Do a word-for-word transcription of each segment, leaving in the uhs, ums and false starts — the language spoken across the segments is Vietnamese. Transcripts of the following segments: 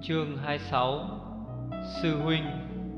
Chương hai mươi sáu. Sư huynh.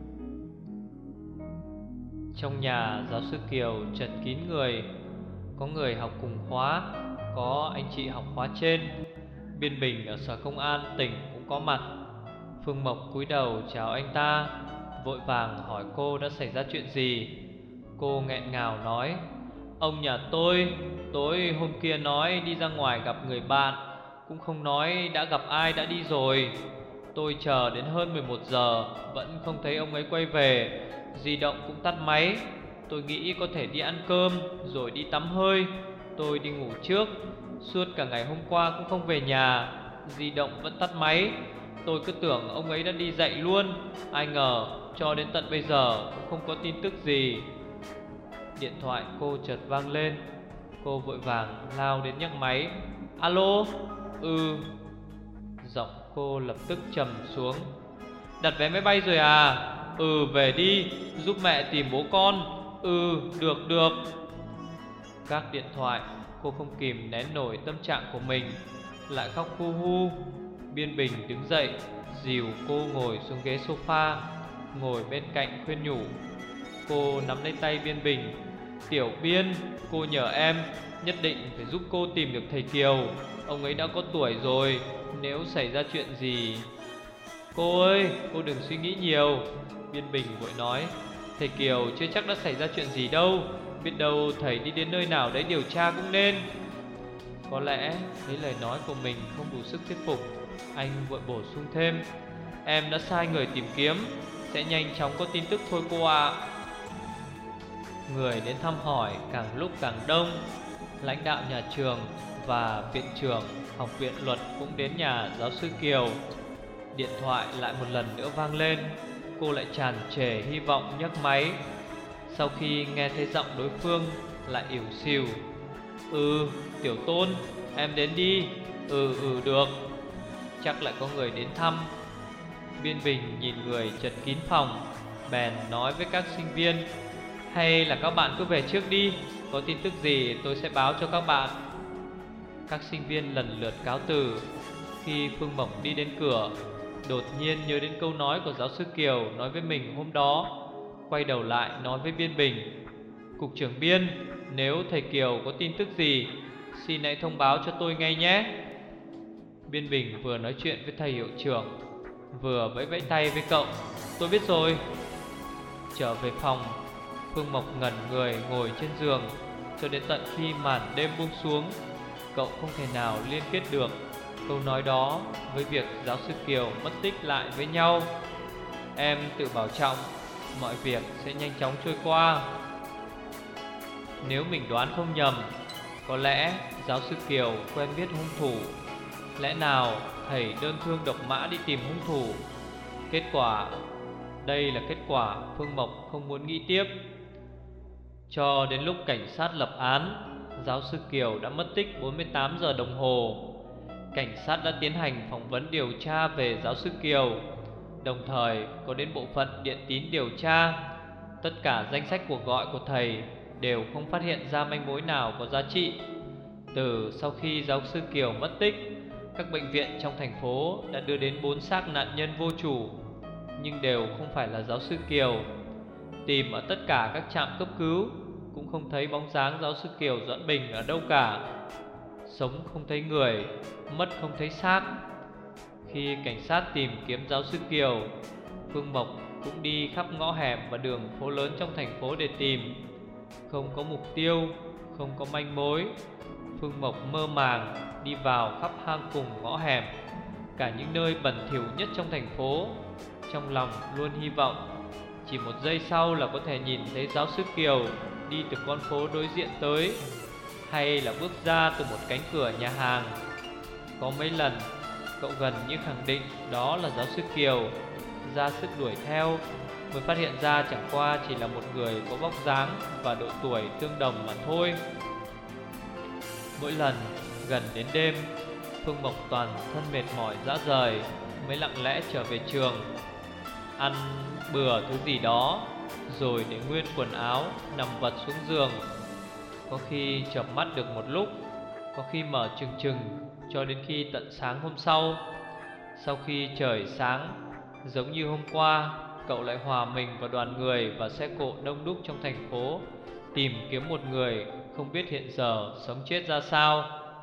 Trong nhà giáo sư Kiều chật kín người. Có người học cùng khóa, có anh chị học khóa trên. Biên Bình ở sở công an tỉnh cũng có mặt. Phương Mộc cúi đầu chào anh ta, vội vàng hỏi cô đã xảy ra chuyện gì. Cô nghẹn ngào nói: Ông nhà tôi tối hôm kia nói đi ra ngoài gặp người bạn, cũng không nói đã gặp ai đã đi rồi. Tôi chờ đến hơn mười một giờ vẫn không thấy ông ấy quay về. Di động cũng tắt máy. Tôi nghĩ có thể đi ăn cơm rồi đi tắm hơi. Tôi đi ngủ trước. Suốt cả ngày hôm qua cũng không về nhà. Di động vẫn tắt máy. Tôi cứ tưởng ông ấy đã đi dậy luôn. Ai ngờ cho đến tận bây giờ cũng không có tin tức gì. Điện thoại cô chợt vang lên. Cô vội vàng lao đến nhấc máy. Alo. Ừ. Giọng cô lập tức trầm xuống. Đặt vé máy bay rồi à? Ừ, về đi, giúp mẹ tìm bố con. Ừ, được được. Các điện thoại, cô không kìm nén nổi tâm trạng của mình, lại khóc hu hu. Biên Bình đứng dậy, dìu cô ngồi xuống ghế sofa, ngồi bên cạnh khuyên nhủ. Cô nắm lấy tay Biên Bình. Tiểu Biên, cô nhờ em nhất định phải giúp cô tìm được thầy Kiều. Ông ấy đã có tuổi rồi, nếu xảy ra chuyện gì... Cô ơi, cô đừng suy nghĩ nhiều. Biên Bình vội nói. Thầy Kiều chưa chắc đã xảy ra chuyện gì đâu. Biết đâu thầy đi đến nơi nào đấy điều tra cũng nên. Có lẽ thấy lời nói của mình không đủ sức thuyết phục, anh vội bổ sung thêm. Em đã sai người tìm kiếm, sẽ nhanh chóng có tin tức thôi cô ạ. Người đến thăm hỏi càng lúc càng đông. Lãnh đạo nhà trường và viện trưởng học viện luật cũng đến nhà giáo sư Kiều. Điện thoại lại một lần nữa vang lên. Cô lại tràn trề hy vọng nhấc máy. Sau khi nghe thấy giọng đối phương lại ỉu xìu. Ừ, Tiểu Tôn, em đến đi. Ừ, ừ, được. Chắc lại có người đến thăm. Biên Bình nhìn người chật kín phòng, bèn nói với các sinh viên. Hay là các bạn cứ về trước đi, có tin tức gì tôi sẽ báo cho các bạn. Các sinh viên lần lượt cáo từ. Khi Phương Mộc đi đến cửa, đột nhiên nhớ đến câu nói của giáo sư Kiều nói với mình hôm đó, quay đầu lại nói với Biên Bình. Cục trưởng Biên, nếu thầy Kiều có tin tức gì, xin hãy thông báo cho tôi ngay nhé. Biên Bình vừa nói chuyện với thầy hiệu trưởng, vừa vẫy vẫy tay với cậu. Tôi biết rồi. Trở về phòng, Phương Mộc ngẩn người ngồi trên giường cho đến tận khi màn đêm buông xuống. Cậu không thể nào liên kết được câu nói đó với việc giáo sư Kiều mất tích lại với nhau. Em tự bảo trọng, mọi việc sẽ nhanh chóng trôi qua. Nếu mình đoán không nhầm, có lẽ giáo sư Kiều quen biết hung thủ. Lẽ nào thầy đơn thương độc mã đi tìm hung thủ? Kết quả, đây là kết quả Phương Mộc không muốn nghĩ tiếp. Cho đến lúc cảnh sát lập án, giáo sư Kiều đã mất tích bốn mươi tám giờ đồng hồ. Cảnh sát đã tiến hành phỏng vấn điều tra về giáo sư Kiều, đồng thời có đến bộ phận điện tín điều tra. Tất cả danh sách cuộc gọi của thầy đều không phát hiện ra manh mối nào có giá trị. Từ sau khi giáo sư Kiều mất tích, các bệnh viện trong thành phố đã đưa đến bốn xác nạn nhân vô chủ, nhưng đều không phải là giáo sư Kiều. Tìm ở tất cả các trạm cấp cứu cũng không thấy bóng dáng giáo sư Kiều Doãn Bình ở đâu cả. Sống không thấy người, mất không thấy xác. Khi cảnh sát tìm kiếm giáo sư Kiều, Phương Mộc cũng đi khắp ngõ hẻm và đường phố lớn trong thành phố để tìm. Không có mục tiêu, không có manh mối. Phương Mộc mơ màng đi vào khắp hang cùng ngõ hẻm, cả những nơi bẩn thỉu nhất trong thành phố. Trong lòng luôn hy vọng chỉ một giây sau là có thể nhìn thấy giáo sư Kiều đi từ con phố đối diện tới, hay là bước ra từ một cánh cửa nhà hàng. Có mấy lần cậu gần như khẳng định đó là giáo sư Kiều, ra sức đuổi theo, mới phát hiện ra chẳng qua chỉ là một người có vóc dáng và độ tuổi tương đồng mà thôi. Mỗi lần gần đến đêm, Phương Mộc toàn thân mệt mỏi rã rời mới lặng lẽ trở về trường, ăn bừa thứ gì đó, rồi để nguyên quần áo nằm vật xuống giường. Có khi chợp mắt được một lúc, có khi mở trừng trừng cho đến khi tận sáng hôm sau. Sau khi trời sáng, giống như hôm qua, cậu lại hòa mình vào đoàn người và xe cộ đông đúc trong thành phố, tìm kiếm một người không biết hiện giờ sống chết ra sao.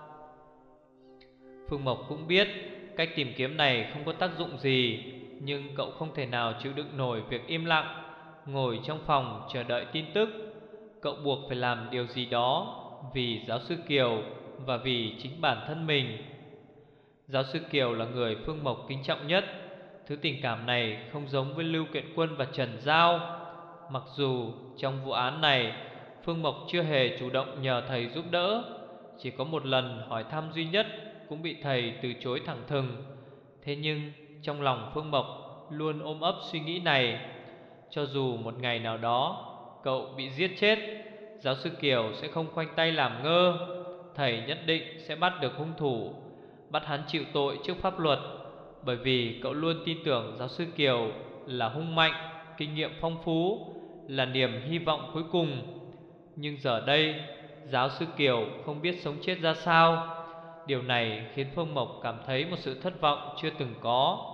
Phương Mộc cũng biết cách tìm kiếm này không có tác dụng gì, nhưng cậu không thể nào chịu đựng nổi việc im lặng, ngồi trong phòng chờ đợi tin tức. Cậu buộc phải làm điều gì đó vì giáo sư Kiều và vì chính bản thân mình. Giáo sư Kiều là người Phương Mộc kính trọng nhất. Thứ tình cảm này không giống với Lưu Kiện Quân và Trần Giao. Mặc dù trong vụ án này Phương Mộc chưa hề chủ động nhờ thầy giúp đỡ, chỉ có một lần hỏi thăm duy nhất cũng bị thầy từ chối thẳng thừng. Thế nhưng trong lòng Phương Mộc luôn ôm ấp suy nghĩ này. Cho dù một ngày nào đó cậu bị giết chết, giáo sư Kiều sẽ không khoanh tay làm ngơ. Thầy nhất định sẽ bắt được hung thủ, bắt hắn chịu tội trước pháp luật. Bởi vì cậu luôn tin tưởng giáo sư Kiều là hung mạnh, kinh nghiệm phong phú, là niềm hy vọng cuối cùng. Nhưng giờ đây giáo sư Kiều không biết sống chết ra sao. Điều này khiến Phương Mộc cảm thấy một sự thất vọng chưa từng có.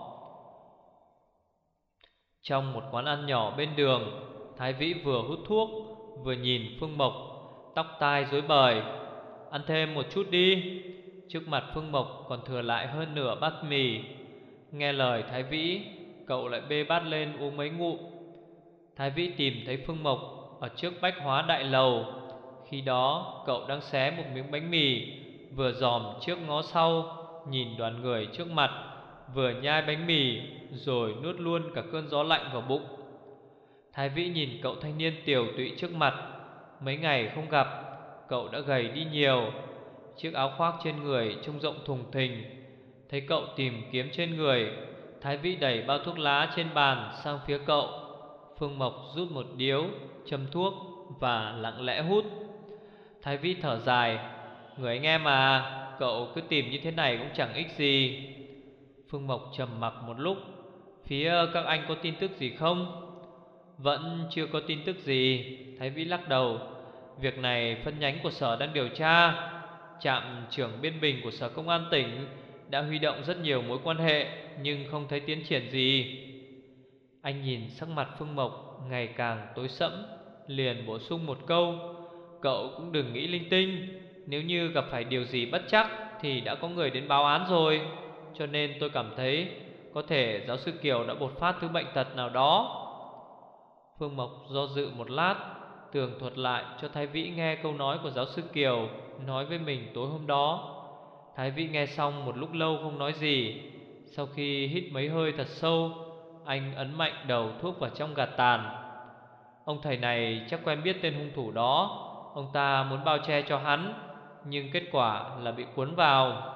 Trong một quán ăn nhỏ bên đường, Thái Vĩ vừa hút thuốc vừa nhìn Phương Mộc, tóc tai rối bời. Ăn thêm một chút đi. Trước mặt Phương Mộc còn thừa lại hơn nửa bát mì. Nghe lời Thái Vĩ, cậu lại bê bát lên uống mấy ngụm. Thái Vĩ tìm thấy Phương Mộc ở trước bách hóa đại lầu. Khi đó cậu đang xé một miếng bánh mì, vừa dòm trước ngó sau, nhìn đoàn người trước mặt, vừa nhai bánh mì rồi nuốt luôn cả cơn gió lạnh vào bụng. Thái Vĩ nhìn cậu thanh niên tiều tụy trước mặt. Mấy ngày không gặp, cậu đã gầy đi nhiều. Chiếc áo khoác trên người trông rộng thùng thình. Thấy cậu tìm kiếm trên người, Thái Vĩ đẩy bao thuốc lá trên bàn sang phía cậu. Phương Mộc rút một điếu, châm thuốc và lặng lẽ hút. Thái Vĩ thở dài. Người anh em à, cậu cứ tìm như thế này cũng chẳng ích gì. Phương Mộc trầm mặc một lúc. Phía các anh có tin tức gì không? Vẫn chưa có tin tức gì. Thái Vĩ lắc đầu. Việc này phân nhánh của sở đang điều tra. Trạm trưởng biên bình của sở công an tỉnh đã huy động rất nhiều mối quan hệ, nhưng không thấy tiến triển gì. Anh nhìn sắc mặt Phương Mộc ngày càng tối sẫm, liền bổ sung một câu. Cậu cũng đừng nghĩ linh tinh. Nếu như gặp phải điều gì bất trắc thì đã có người đến báo án rồi. Cho nên tôi cảm thấy có thể giáo sư Kiều đã bộc phát thứ bệnh tật nào đó. Phương Mộc do dự một lát, tường thuật lại cho Thái Vĩ nghe câu nói của giáo sư Kiều nói với mình tối hôm đó. Thái Vĩ nghe xong một lúc lâu không nói gì. Sau khi hít mấy hơi thật sâu, anh ấn mạnh đầu thuốc vào trong gạt tàn. Ông thầy này chắc quen biết tên hung thủ đó. Ông ta muốn bao che cho hắn, nhưng kết quả là bị cuốn vào.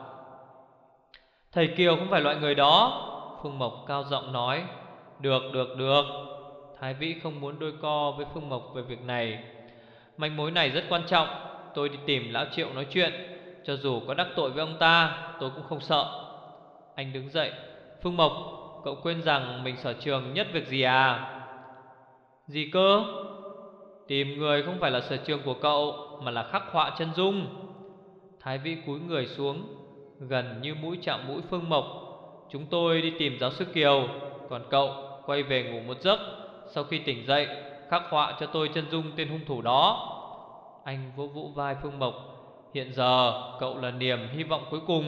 Thầy Kiều không phải loại người đó. Phương Mộc cao giọng nói. Được, được, được. Thái Vĩ không muốn đôi co với Phương Mộc về việc này. Manh mối này rất quan trọng. Tôi đi tìm Lão Triệu nói chuyện. Cho dù có đắc tội với ông ta, tôi cũng không sợ. Anh đứng dậy. Phương Mộc, cậu quên rằng mình sở trường nhất việc gì à? Gì cơ? Tìm người không phải là sở trường của cậu, mà là khắc họa chân dung. Thái Vĩ cúi người xuống, gần như mũi chạm mũi Phương Mộc. Chúng tôi đi tìm giáo sư Kiều, còn cậu quay về ngủ một giấc. Sau khi tỉnh dậy, khắc họa cho tôi chân dung tên hung thủ đó. Anh vỗ vỗ vai Phương Mộc. Hiện giờ cậu là niềm hy vọng cuối cùng.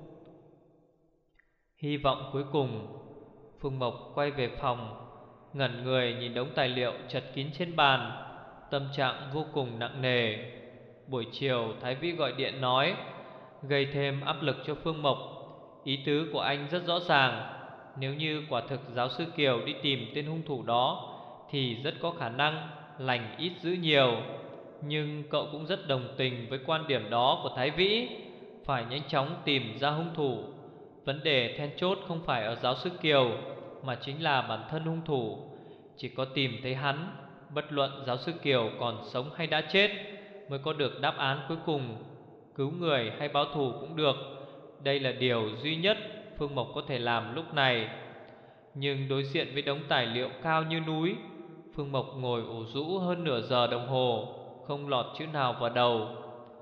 Hy vọng cuối cùng. Phương Mộc quay về phòng, ngẩn người nhìn đống tài liệu chật kín trên bàn, tâm trạng vô cùng nặng nề. Buổi chiều Thái Vĩ gọi điện nói, gây thêm áp lực cho Phương Mộc. Ý tứ của anh rất rõ ràng. Nếu như quả thực giáo sư Kiều đi tìm tên hung thủ đó, thì rất có khả năng lành ít dữ nhiều. Nhưng cậu cũng rất đồng tình với quan điểm đó của Thái Vĩ, phải nhanh chóng tìm ra hung thủ. Vấn đề then chốt không phải ở giáo sư Kiều, mà chính là bản thân hung thủ. Chỉ có tìm thấy hắn, bất luận giáo sư Kiều còn sống hay đã chết, mới có được đáp án cuối cùng. Cứu người hay báo thù cũng được. Đây là điều duy nhất Phương Mộc có thể làm lúc này. Nhưng đối diện với đống tài liệu cao như núi, Phương Mộc ngồi ủ rũ hơn nửa giờ đồng hồ, không lọt chữ nào vào đầu.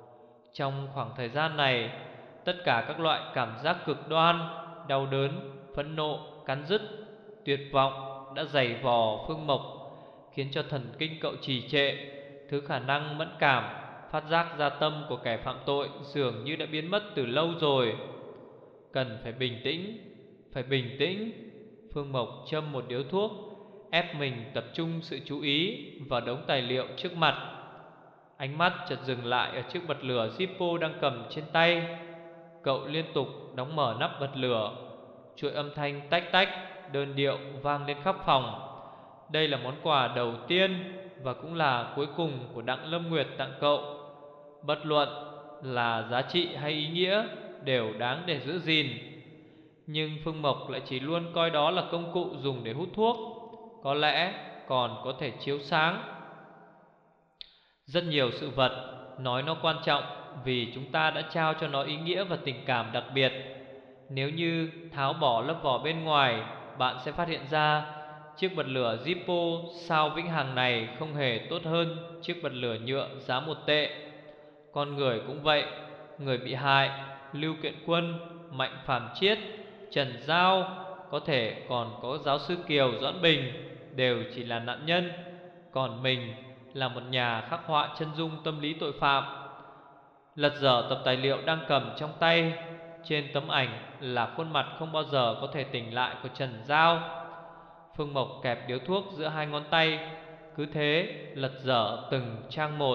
Trong khoảng thời gian này, tất cả các loại cảm giác cực đoan, đau đớn, phẫn nộ, cắn rứt, tuyệt vọng đã giày vò Phương Mộc, khiến cho thần kinh cậu trì trệ. Thứ khả năng mẫn cảm, phát giác ra tâm của kẻ phạm tội dường như đã biến mất từ lâu rồi. Cần phải bình tĩnh, phải bình tĩnh. Phương Mộc châm một điếu thuốc, ép mình tập trung sự chú ý vào đống tài liệu trước mặt. Ánh mắt chợt dừng lại ở chiếc bật lửa Zippo đang cầm trên tay. Cậu liên tục đóng mở nắp bật lửa. Chuỗi âm thanh tách tách đơn điệu vang lên khắp phòng. Đây là món quà đầu tiên và cũng là cuối cùng của Đặng Lâm Nguyệt tặng cậu. Bất luận là giá trị hay ý nghĩa đều đáng để giữ gìn. Nhưng Phương Mộc lại chỉ luôn coi đó là công cụ dùng để hút thuốc. Có lẽ còn có thể chiếu sáng. Rất nhiều sự vật nói nó quan trọng vì chúng ta đã trao cho nó ý nghĩa và tình cảm đặc biệt. Nếu như tháo bỏ lớp vỏ bên ngoài, bạn sẽ phát hiện ra chiếc bật lửa Zippo sao vĩnh hằng này không hề tốt hơn chiếc bật lửa nhựa giá một tệ. Con người cũng vậy. Người bị hại Lưu Kiện Quân, Mạnh Phàm Chiết, Trần Giao, có thể còn có giáo sư Kiều Doãn Bình đều chỉ là nạn nhân. Còn mình là một nhà khắc họa chân dung tâm lý tội phạm. Lật dở tập tài liệu đang cầm trong tay. Trên tấm ảnh là khuôn mặt không bao giờ có thể tỉnh lại của Trần Giao. Phương Mộc kẹp điếu thuốc giữa hai ngón tay, cứ thế lật dở từng trang một.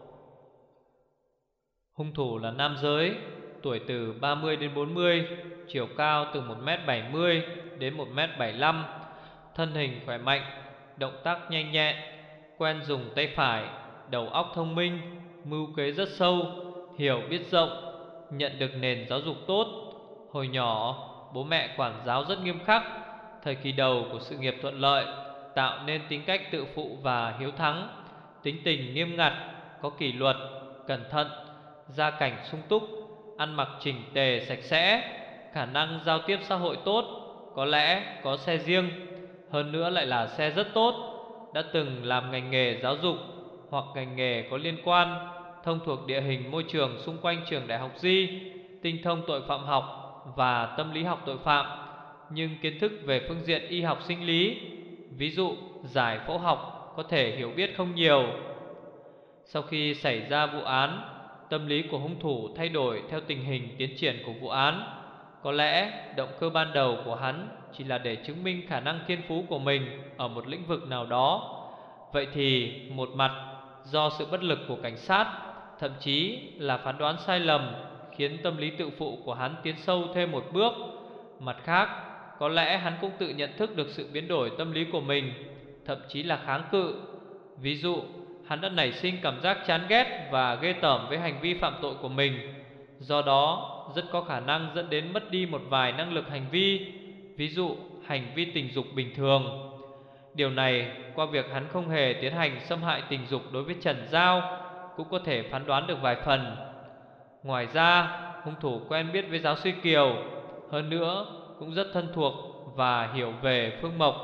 Hung thủ là nam giới, tuổi từ ba mươi đến bốn mươi, chiều cao từ một mét bảy mươi đến một mét bảy mươi lăm, thân hình khỏe mạnh, động tác nhanh nhẹn, quen dùng tay phải, đầu óc thông minh, mưu kế rất sâu, hiểu biết rộng, nhận được nền giáo dục tốt. Hồi nhỏ, bố mẹ quản giáo rất nghiêm khắc. Thời kỳ đầu của sự nghiệp thuận lợi, tạo nên tính cách tự phụ và hiếu thắng. Tính tình nghiêm ngặt, có kỷ luật, cẩn thận, gia cảnh sung túc, ăn mặc chỉnh tề sạch sẽ, khả năng giao tiếp xã hội tốt, có lẽ có xe riêng, hơn nữa lại là xe rất tốt. Đã từng làm ngành nghề giáo dục hoặc ngành nghề có liên quan, thông thuộc địa hình môi trường xung quanh trường Đại học Di, tinh thông tội phạm học và tâm lý học tội phạm. Nhưng kiến thức về phương diện y học sinh lý, ví dụ giải phẫu học, có thể hiểu biết không nhiều. Sau khi xảy ra vụ án, tâm lý của hung thủ thay đổi theo tình hình tiến triển của vụ án. Có lẽ động cơ ban đầu của hắn chỉ là để chứng minh khả năng thiên phú của mình ở một lĩnh vực nào đó. Vậy thì một mặt do sự bất lực của cảnh sát, thậm chí là phán đoán sai lầm, khiến tâm lý tự phụ của hắn tiến sâu thêm một bước. Mặt khác, có lẽ hắn cũng tự nhận thức được sự biến đổi tâm lý của mình, thậm chí là kháng cự. Ví dụ, hắn đã nảy sinh cảm giác chán ghét và ghê tởm với hành vi phạm tội của mình. Do đó, rất có khả năng dẫn đến mất đi một vài năng lực hành vi, ví dụ hành vi tình dục bình thường. Điều này qua việc hắn không hề tiến hành xâm hại tình dục đối với Trần Giao cũng có thể phán đoán được vài phần. Ngoài ra, hung thủ quen biết với giáo sư Kiều, hơn nữa cũng rất thân thuộc và hiểu về Phương Mộc.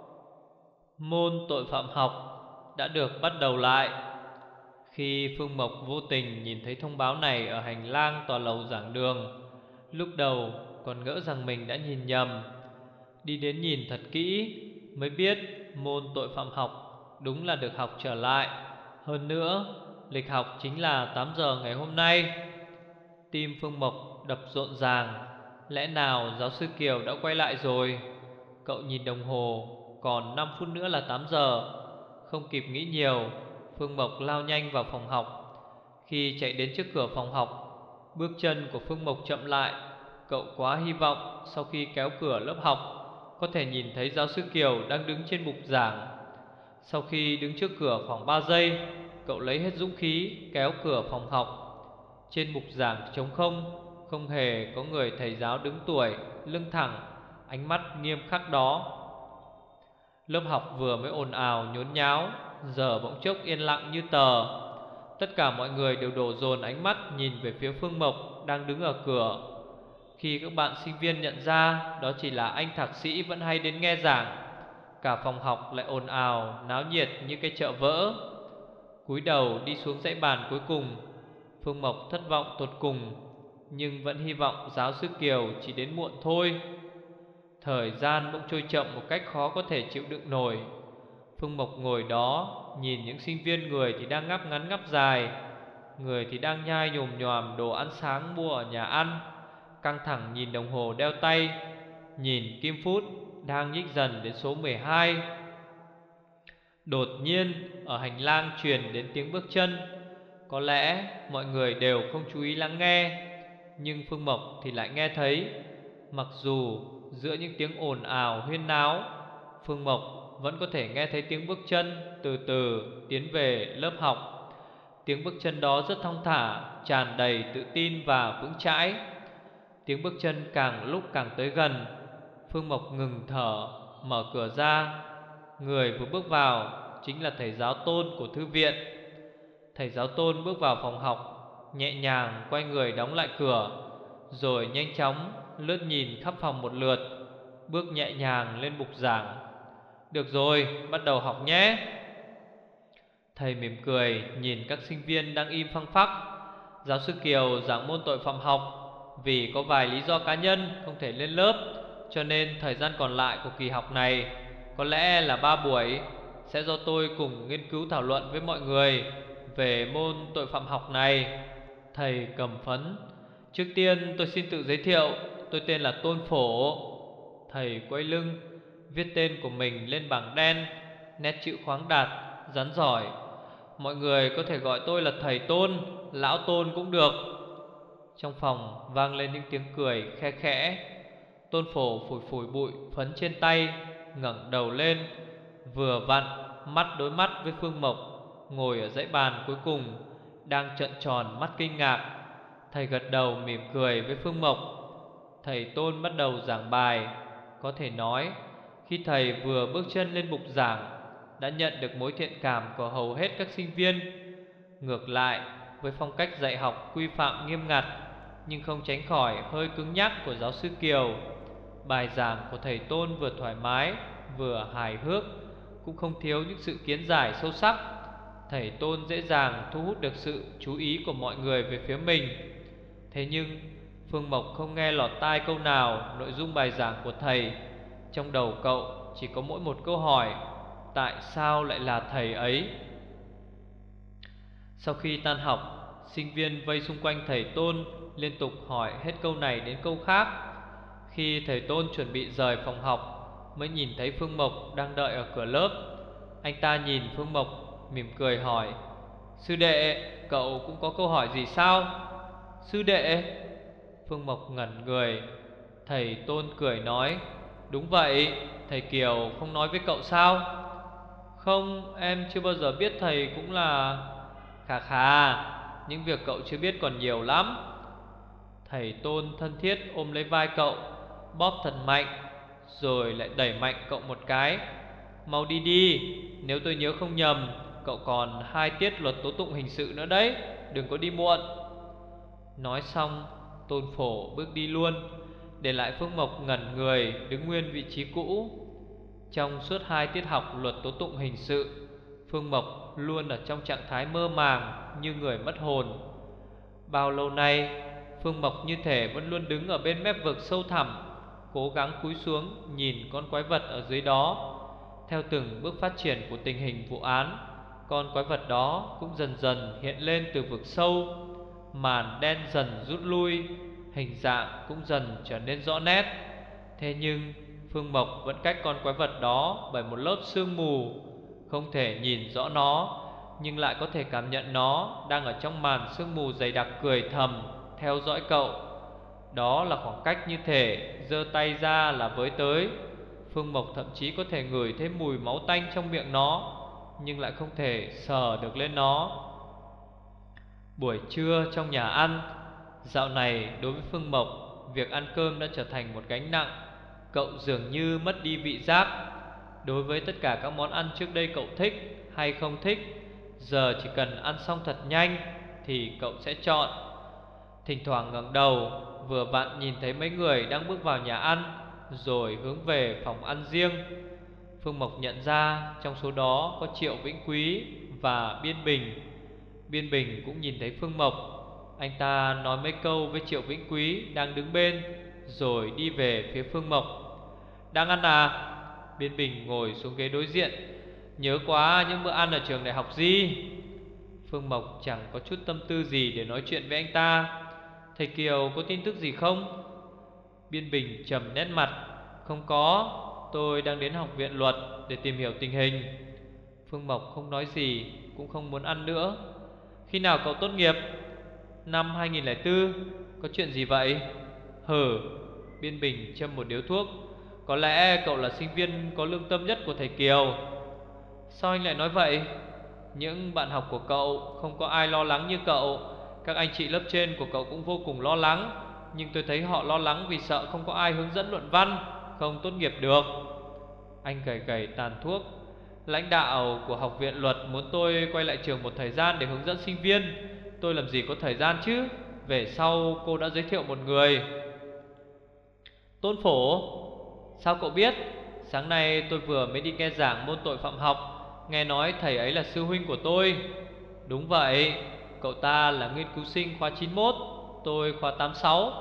Môn tội phạm học đã được bắt đầu lại. Khi Phương Mộc vô tình nhìn thấy thông báo này ở hành lang tòa lầu giảng đường, lúc đầu còn ngỡ rằng mình đã nhìn nhầm. Đi đến nhìn thật kỹ mới biết môn tội phạm học đúng là được học trở lại. Hơn nữa, lịch học chính là tám giờ ngày hôm nay. Tim Phương Mộc đập rộn ràng. Lẽ nào giáo sư Kiều đã quay lại rồi? Cậu nhìn đồng hồ, còn năm phút nữa là tám giờ. Không kịp nghĩ nhiều, Phương Mộc lao nhanh vào phòng học. Khi chạy đến trước cửa phòng học, bước chân của Phương Mộc chậm lại. Cậu quá hy vọng sau khi kéo cửa lớp học có thể nhìn thấy giáo sư Kiều đang đứng trên bục giảng. Sau khi đứng trước cửa khoảng ba giây, cậu lấy hết dũng khí kéo cửa phòng học. Trên bục giảng trống không, không hề có người thầy giáo đứng tuổi, lưng thẳng, ánh mắt nghiêm khắc đó. Lớp học vừa mới ồn ào nhốn nháo, giờ bỗng chốc yên lặng như tờ. Tất cả mọi người đều đổ dồn ánh mắt nhìn về phía Phương Mộc đang đứng ở cửa. Khi các bạn sinh viên nhận ra đó chỉ là anh thạc sĩ vẫn hay đến nghe giảng, cả phòng học lại ồn ào, náo nhiệt như cái chợ vỡ. Cúi đầu đi xuống dãy bàn cuối cùng, Phương Mộc thất vọng tột cùng, nhưng vẫn hy vọng giáo sư Kiều chỉ đến muộn thôi. Thời gian bỗng trôi chậm một cách khó có thể chịu đựng nổi. Phương Mộc ngồi đó, nhìn những sinh viên, người thì đang ngáp ngắn ngáp dài, người thì đang nhai nhồm nhòm đồ ăn sáng mua ở nhà ăn. Căng thẳng nhìn đồng hồ đeo tay, nhìn kim phút đang nhích dần đến số mười hai. Đột nhiên ở hành lang truyền đến tiếng bước chân. Có lẽ mọi người đều không chú ý lắng nghe, nhưng Phương Mộc thì lại nghe thấy. Mặc dù giữa những tiếng ồn ào huyên náo, Phương Mộc vẫn có thể nghe thấy tiếng bước chân từ từ tiến về lớp học. Tiếng bước chân đó rất thong thả, tràn đầy tự tin và vững chãi. Tiếng bước chân càng lúc càng tới gần. Phương Mộc ngừng thở, mở cửa ra. Người vừa bước vào chính là thầy giáo Tôn của thư viện. Thầy giáo Tôn bước vào phòng học, nhẹ nhàng quay người đóng lại cửa, rồi nhanh chóng lướt nhìn khắp phòng một lượt, bước nhẹ nhàng lên bục giảng. Được rồi, bắt đầu học nhé. Thầy mỉm cười nhìn các sinh viên đang im phăng phắc. Giáo sư Kiều giảng môn tội phạm học. Vì có vài lý do cá nhân không thể lên lớp, cho nên thời gian còn lại của kỳ học này, có lẽ là ba buổi, sẽ do tôi cùng nghiên cứu thảo luận với mọi người về môn tội phạm học này. Thầy cầm phấn. Trước tiên tôi xin tự giới thiệu, tôi tên là Tôn Phổ. Thầy quay lưng, viết tên của mình lên bảng đen, nét chữ khoáng đạt, rắn giỏi. Mọi người có thể gọi tôi là thầy Tôn, lão Tôn cũng được. Trong phòng vang lên những tiếng cười khe khẽ. Tôn Phổ phủi phủi bụi phấn trên tay, ngẩng đầu lên, vừa vặn mắt đối mắt với Phương Mộc, ngồi ở dãy bàn cuối cùng, đang trợn tròn mắt kinh ngạc. Thầy gật đầu mỉm cười với Phương Mộc. Thầy Tôn bắt đầu giảng bài. Có thể nói, khi thầy vừa bước chân lên bục giảng, đã nhận được mối thiện cảm của hầu hết các sinh viên. Ngược lại, với phong cách dạy học quy phạm nghiêm ngặt nhưng không tránh khỏi hơi cứng nhắc của giáo sư Kiều, bài giảng của thầy Tôn vừa thoải mái vừa hài hước, cũng không thiếu những sự kiến giải sâu sắc. Thầy Tôn dễ dàng thu hút được sự chú ý của mọi người về phía mình. Thế nhưng Phương Mộc không nghe lọt tai câu nào nội dung bài giảng của thầy. Trong đầu cậu chỉ có mỗi một câu hỏi: tại sao lại là thầy ấy? Sau khi tan học, sinh viên vây xung quanh thầy Tôn, liên tục hỏi hết câu này đến câu khác. Khi thầy Tôn chuẩn bị rời phòng học, mới nhìn thấy Phương Mộc đang đợi ở cửa lớp. Anh ta nhìn Phương Mộc, mỉm cười hỏi: sư đệ, cậu cũng có câu hỏi gì sao? Sư đệ? Phương Mộc ngẩn người. Thầy Tôn cười nói: đúng vậy, thầy Kiều không nói với cậu sao? Không, em chưa bao giờ biết thầy cũng là... Khà khà, những việc cậu chưa biết còn nhiều lắm. Thầy Tôn thân thiết ôm lấy vai cậu, bóp thật mạnh, rồi lại đẩy mạnh cậu một cái. Mau đi đi, nếu tôi nhớ không nhầm, cậu còn hai tiết luật tố tụng hình sự nữa đấy, đừng có đi muộn. Nói xong, Tôn Phổ bước đi luôn, để lại Phương Mộc ngẩn người đứng nguyên vị trí cũ. Trong suốt hai tiết học luật tố tụng hình sự, Phương Mộc luôn ở trong trạng thái mơ màng như người mất hồn. Bao lâu nay, Phương Mộc như thể vẫn luôn đứng ở bên mép vực sâu thẳm, cố gắng cúi xuống nhìn con quái vật ở dưới đó. Theo từng bước phát triển của tình hình vụ án, con quái vật đó cũng dần dần hiện lên từ vực sâu. Màn đen dần rút lui, hình dạng cũng dần trở nên rõ nét. Thế nhưng Phương Mộc vẫn cách con quái vật đó bởi một lớp sương mù, không thể nhìn rõ nó, nhưng lại có thể cảm nhận nó đang ở trong màn sương mù dày đặc cười thầm theo dõi cậu. Đó là khoảng cách như thể giơ tay ra là với tới. Phương Mộc thậm chí có thể ngửi thấy mùi máu tanh trong miệng nó, nhưng lại không thể sờ được lên nó. Buổi trưa trong nhà ăn, dạo này đối với Phương Mộc, việc ăn cơm đã trở thành một gánh nặng. Cậu dường như mất đi vị giác. Đối với tất cả các món ăn trước đây cậu thích hay không thích, giờ chỉ cần ăn xong thật nhanh thì cậu sẽ chọn. Thỉnh thoảng ngẩng đầu, vừa vặn nhìn thấy mấy người đang bước vào nhà ăn, rồi hướng về phòng ăn riêng. Phương Mộc nhận ra trong số đó có Triệu Vĩnh Quý và Biên Bình. Biên Bình cũng nhìn thấy Phương Mộc. Anh ta nói mấy câu với Triệu Vĩnh Quý đang đứng bên, rồi đi về phía Phương Mộc. Đang ăn à? Biên Bình ngồi xuống ghế đối diện. Nhớ quá những bữa ăn ở trường đại học gì. Phương Mộc chẳng có chút tâm tư gì để nói chuyện với anh ta. Thầy Kiều có tin tức gì không? Biên Bình trầm nét mặt. Không có, tôi đang đến học viện luật để tìm hiểu tình hình. Phương Mộc không nói gì, cũng không muốn ăn nữa. Khi nào cậu tốt nghiệp? Năm hai nghìn lẻ bốn. Có chuyện gì vậy? Hừ. Biên Bình châm một điếu thuốc. Có lẽ cậu là sinh viên có lương tâm nhất của thầy Kiều. Sao anh lại nói vậy? Những bạn học của cậu không có ai lo lắng như cậu. Các anh chị lớp trên của cậu cũng vô cùng lo lắng, nhưng tôi thấy họ lo lắng vì sợ không có ai hướng dẫn luận văn, không tốt nghiệp được. Anh gầy gầy tàn thuốc. Lãnh đạo của học viện luật muốn tôi quay lại trường một thời gian để hướng dẫn sinh viên. Tôi làm gì có thời gian chứ. Về sau cô đã giới thiệu một người. Tôn Phổ. Sao cậu biết? Sáng nay tôi vừa mới đi nghe giảng môn tội phạm học, nghe nói thầy ấy là sư huynh của tôi. Đúng vậy, cậu ta là nghiên cứu sinh khóa chín mốt, tôi khóa tám sáu.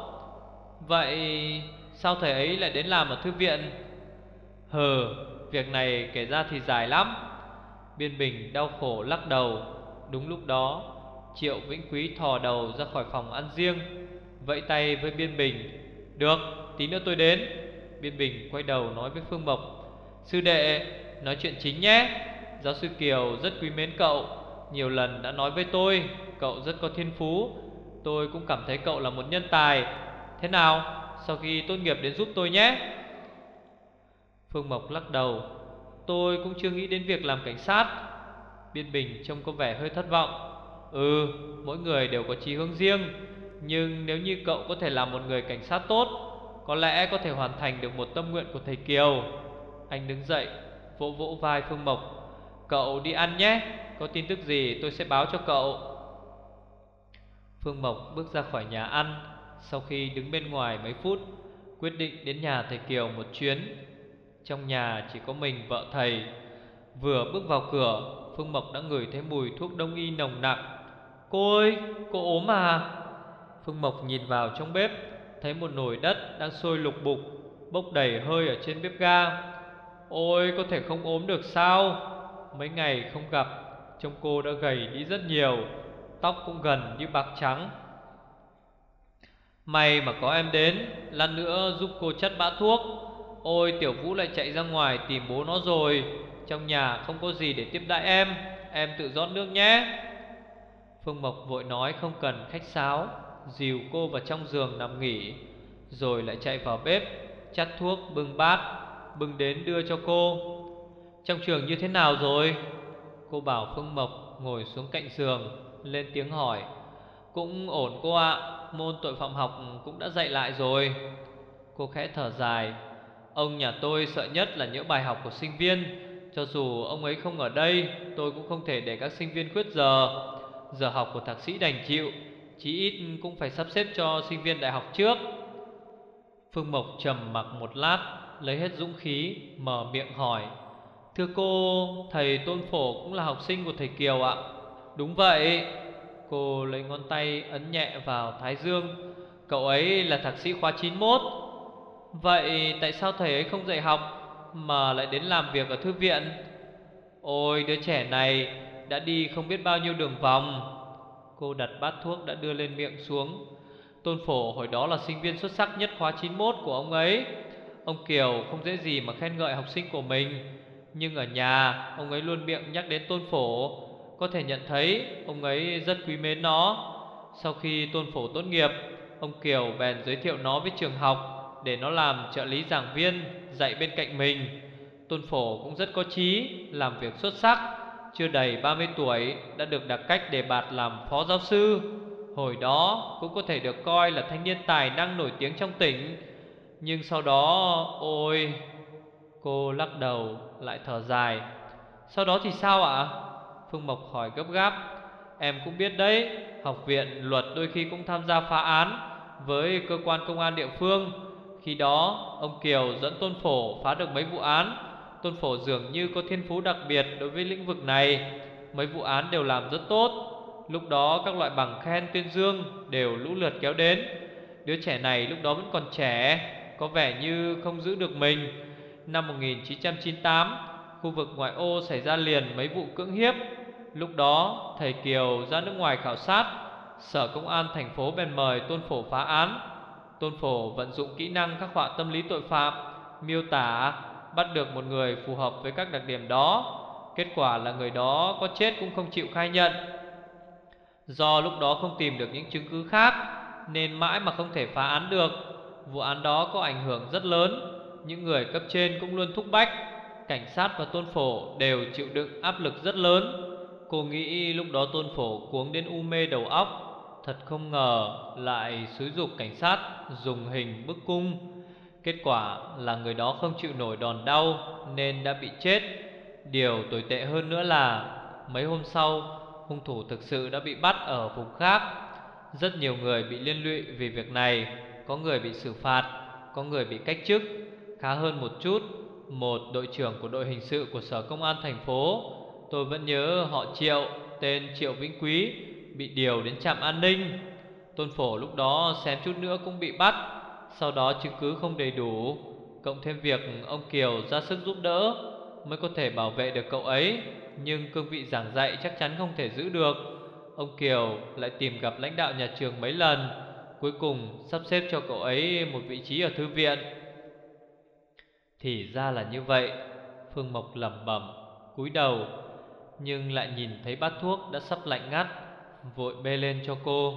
Vậy sao thầy ấy lại đến làm ở thư viện? Hừ, việc này kể ra thì dài lắm. Biên Bình đau khổ lắc đầu. Đúng lúc đó, Triệu Vĩnh Quý thò đầu ra khỏi phòng ăn riêng, vẫy tay với Biên Bình. Được, tí nữa tôi đến. Biên Bình quay đầu nói với Phương Mộc. Sư đệ, nói chuyện chính nhé. Giáo sư Kiều rất quý mến cậu, nhiều lần đã nói với tôi cậu rất có thiên phú. Tôi cũng cảm thấy cậu là một nhân tài. Thế nào, sau khi tốt nghiệp đến giúp tôi nhé. Phương Mộc lắc đầu. Tôi cũng chưa nghĩ đến việc làm cảnh sát. Biên Bình trông có vẻ hơi thất vọng. Ừ, mỗi người đều có chí hướng riêng, nhưng nếu như cậu có thể làm một người cảnh sát tốt, có lẽ có thể hoàn thành được một tâm nguyện của thầy Kiều. Anh đứng dậy, vỗ vỗ vai Phương Mộc. Cậu đi ăn nhé, có tin tức gì tôi sẽ báo cho cậu. Phương Mộc bước ra khỏi nhà ăn. Sau khi đứng bên ngoài mấy phút, quyết định đến nhà thầy Kiều một chuyến. Trong nhà chỉ có mình vợ thầy. Vừa bước vào cửa, Phương Mộc đã ngửi thấy mùi thuốc đông y nồng nặc. Cô ơi, cô ốm à? Phương Mộc nhìn vào trong bếp, thấy một nồi đất đang sôi lục bục, bốc đầy hơi ở trên bếp ga. Ôi, có thể không ốm được sao? Mấy ngày không gặp, trông cô đã gầy đi rất nhiều, tóc cũng gần như bạc trắng. May mà có em đến, lát nữa giúp cô chắt bã thuốc. Ôi, Tiểu Vũ lại chạy ra ngoài tìm bố nó rồi. Trong nhà không có gì để tiếp đãi em, em tự rót nước nhé. Phương Mộc vội nói không cần khách sáo, dìu cô vào trong giường nằm nghỉ, rồi lại chạy vào bếp chắt thuốc, bưng bát, bưng đến đưa cho cô. Trong trường như thế nào rồi? Cô bảo Phương Mộc ngồi xuống cạnh giường, lên tiếng hỏi. Cũng ổn cô ạ, môn tội phạm học cũng đã dạy lại rồi. Cô khẽ thở dài. Ông nhà tôi sợ nhất là những bài học của sinh viên. Cho dù ông ấy không ở đây, tôi cũng không thể để các sinh viên khuyết giờ. Giờ học của thạc sĩ đành chịu, chí ít cũng phải sắp xếp cho sinh viên đại học trước. Phương Mộc trầm mặc một lát, lấy hết dũng khí mở miệng hỏi. Thưa cô, thầy Tôn Phổ cũng là học sinh của thầy Kiều ạ? Đúng vậy. Cô lấy ngón tay ấn nhẹ vào thái dương. Cậu ấy là thạc sĩ khóa chín mốt. Vậy tại sao thầy ấy không dạy học mà lại đến làm việc ở thư viện? Ôi, đứa trẻ này đã đi không biết bao nhiêu đường vòng. Cô đặt bát thuốc đã đưa lên miệng xuống. Tôn Phổ hồi đó là sinh viên xuất sắc nhất khóa chín mốt của ông ấy. Ông Kiều không dễ gì mà khen ngợi học sinh của mình, nhưng ở nhà ông ấy luôn miệng nhắc đến Tôn Phổ. Có thể nhận thấy ông ấy rất quý mến nó. Sau khi Tôn Phổ tốt nghiệp, ông Kiều bèn giới thiệu nó với trường học để nó làm trợ lý giảng viên, dạy bên cạnh mình. Tôn Phổ cũng rất có chí, làm việc xuất sắc. Chưa đầy ba mươi tuổi đã được đặt cách đề bạt làm phó giáo sư. Hồi đó cũng có thể được coi là thanh niên tài năng nổi tiếng trong tỉnh. Nhưng sau đó, ôi... Cô lắc đầu lại thở dài. Sau đó thì sao ạ? Phương Mộc hỏi gấp gáp. Em cũng biết đấy, học viện luật đôi khi cũng tham gia phá án với cơ quan công an địa phương. Khi đó ông Kiều dẫn Tôn Phổ phá được mấy vụ án. Tôn Phổ dường như có thiên phú đặc biệt đối với lĩnh vực này. Mấy vụ án đều làm rất tốt. Lúc đó các loại bằng khen tuyên dương đều lũ lượt kéo đến. Đứa trẻ này lúc đó vẫn còn trẻ, có vẻ như không giữ được mình. năm một nghìn chín trăm chín mươi tám, khu vực ngoại ô xảy ra liền mấy vụ cưỡng hiếp. Lúc đó thầy Kiều ra nước ngoài khảo sát, sở công an thành phố bèn mời Tôn Phổ phá án. Tôn Phổ vận dụng kỹ năng khắc họa tâm lý tội phạm, miêu tả, bắt được một người phù hợp với các đặc điểm đó. Kết quả là người đó có chết cũng không chịu khai nhận. Do lúc đó không tìm được những chứng cứ khác nên mãi mà không thể phá án được. Vụ án đó có ảnh hưởng rất lớn. Những người cấp trên cũng luôn thúc bách. Cảnh sát và Tôn Phổ đều chịu đựng áp lực rất lớn. Cô nghĩ lúc đó Tôn Phổ cuống đến u mê đầu óc. Thật không ngờ lại xúi giục cảnh sát dùng hình bức cung. Kết quả là người đó không chịu nổi đòn đau nên đã bị chết. Điều tồi tệ hơn nữa là mấy hôm sau, hung thủ thực sự đã bị bắt ở vùng khác. Rất nhiều người bị liên lụy vì việc này. Có người bị xử phạt, có người bị cách chức. Khá hơn một chút, một đội trưởng của đội hình sự của sở công an thành phố, tôi vẫn nhớ họ Triệu, tên Triệu Vĩnh Quý, bị điều đến trạm an ninh. Tôn Phổ lúc đó xém chút nữa cũng bị bắt. Sau đó chứng cứ không đầy đủ, cộng thêm việc ông Kiều ra sức giúp đỡ, mới có thể bảo vệ được cậu ấy. Nhưng cương vị giảng dạy chắc chắn không thể giữ được. Ông Kiều lại tìm gặp lãnh đạo nhà trường mấy lần, cuối cùng sắp xếp cho cậu ấy một vị trí ở thư viện. Thì ra là như vậy. Phương Mộc lẩm bẩm, cúi đầu, nhưng lại nhìn thấy bát thuốc đã sắp lạnh ngắt, vội bê lên cho cô.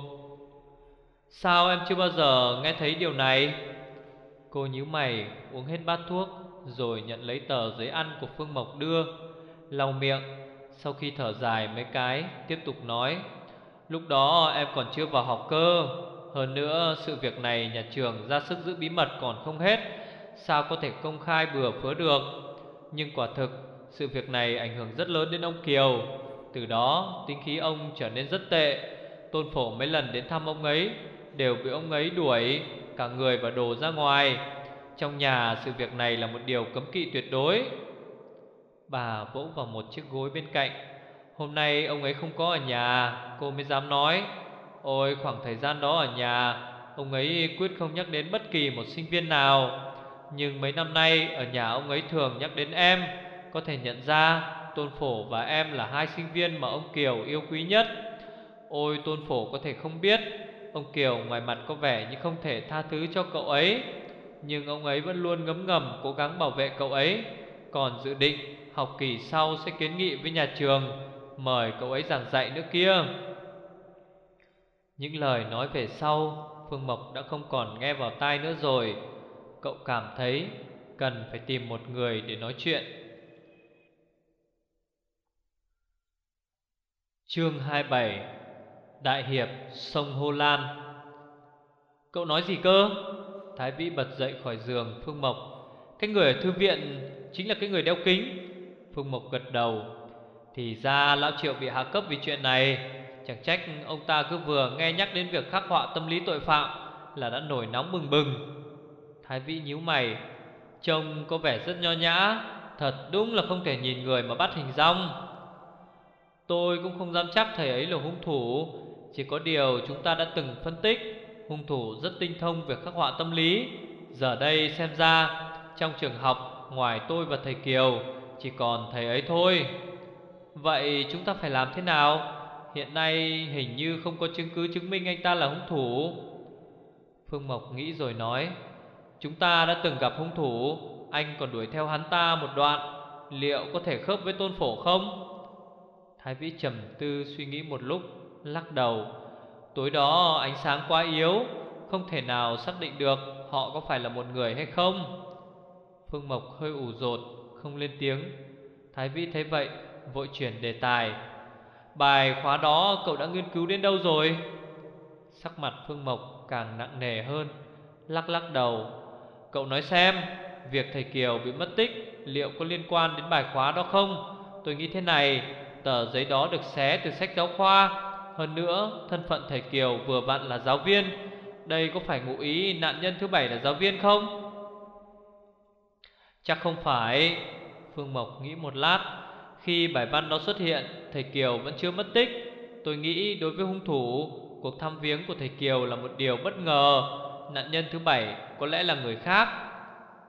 Sao em chưa bao giờ nghe thấy điều này? Cô nhíu mày uống hết bát thuốc, rồi nhận lấy tờ giấy ăn của Phương Mộc đưa, lau miệng. Sau khi thở dài mấy cái, tiếp tục nói, lúc đó em còn chưa vào học cơ. Hơn nữa sự việc này nhà trường ra sức giữ bí mật còn không hết, sao có thể công khai bừa phứa được. Nhưng quả thực sự việc này ảnh hưởng rất lớn đến ông Kiều. Từ đó tính khí ông trở nên rất tệ. Tôn Phổ mấy lần đến thăm ông ấy đều bị ông ấy đuổi cả người và đồ ra ngoài. Trong nhà sự việc này là một điều cấm kỵ tuyệt đối. Bà vỗ vào một chiếc gối bên cạnh. Hôm nay ông ấy không có ở nhà, cô mới dám nói. Ôi, khoảng thời gian đó ở nhà, ông ấy quyết không nhắc đến bất kỳ một sinh viên nào. Nhưng mấy năm nay ở nhà ông ấy thường nhắc đến em. Có thể nhận ra Tôn Phổ và em là hai sinh viên mà ông Kiều yêu quý nhất. Ôi, Tôn Phổ có thể không biết ông Kiều ngoài mặt có vẻ như không thể tha thứ cho cậu ấy, nhưng ông ấy vẫn luôn ngấm ngầm cố gắng bảo vệ cậu ấy. Còn dự định học kỳ sau sẽ kiến nghị với nhà trường mời cậu ấy giảng dạy nữa kia. Những lời nói về sau, Phương Mộc đã không còn nghe vào tai nữa rồi. Cậu cảm thấy cần phải tìm một người để nói chuyện. Chương hai mươi bảy. Đại hiệp sông Hô Lan. Cậu nói gì cơ? Thái Vĩ bật dậy khỏi giường Phương Mộc. Cái người ở thư viện chính là cái người đeo kính. Phương Mộc gật đầu. Thì ra lão Triệu bị hạ cấp vì chuyện này. Chẳng trách ông ta cứ vừa nghe nhắc đến việc khắc họa tâm lý tội phạm là đã nổi nóng bừng bừng. Thái Vĩ nhíu mày. Trông có vẻ rất nho nhã. Thật đúng là không thể nhìn người mà bắt hình dong. Tôi cũng không dám chắc thầy ấy là hung thủ. Chỉ có điều chúng ta đã từng phân tích, hung thủ rất tinh thông việc khắc họa tâm lý. Giờ đây xem ra trong trường học ngoài tôi và thầy Kiều chỉ còn thầy ấy thôi. Vậy chúng ta phải làm thế nào? Hiện nay hình như không có chứng cứ chứng minh anh ta là hung thủ. Phương Mộc nghĩ rồi nói, chúng ta đã từng gặp hung thủ, anh còn đuổi theo hắn ta một đoạn. Liệu có thể khớp với Tôn Phổ không? Thái Vĩ trầm tư suy nghĩ một lúc, lắc đầu. Tối đó ánh sáng quá yếu, không thể nào xác định được họ có phải là một người hay không. Phương Mộc hơi ủ rột, không lên tiếng. Thái Vĩ thấy vậy vội chuyển đề tài. Bài khóa đó cậu đã nghiên cứu đến đâu rồi? Sắc mặt Phương Mộc càng nặng nề hơn, lắc lắc đầu. Cậu nói xem, việc thầy Kiều bị mất tích liệu có liên quan đến bài khóa đó không? Tôi nghĩ thế này, tờ giấy đó được xé từ sách giáo khoa. Hơn nữa thân phận thầy Kiều vừa vặn là giáo viên. Đây có phải ngụ ý nạn nhân thứ bảy là giáo viên không? Chắc không phải. Phương Mộc nghĩ một lát. Khi bài văn đó xuất hiện, thầy Kiều vẫn chưa mất tích. Tôi nghĩ đối với hung thủ, cuộc thăm viếng của thầy Kiều là một điều bất ngờ. Nạn nhân thứ bảy có lẽ là người khác.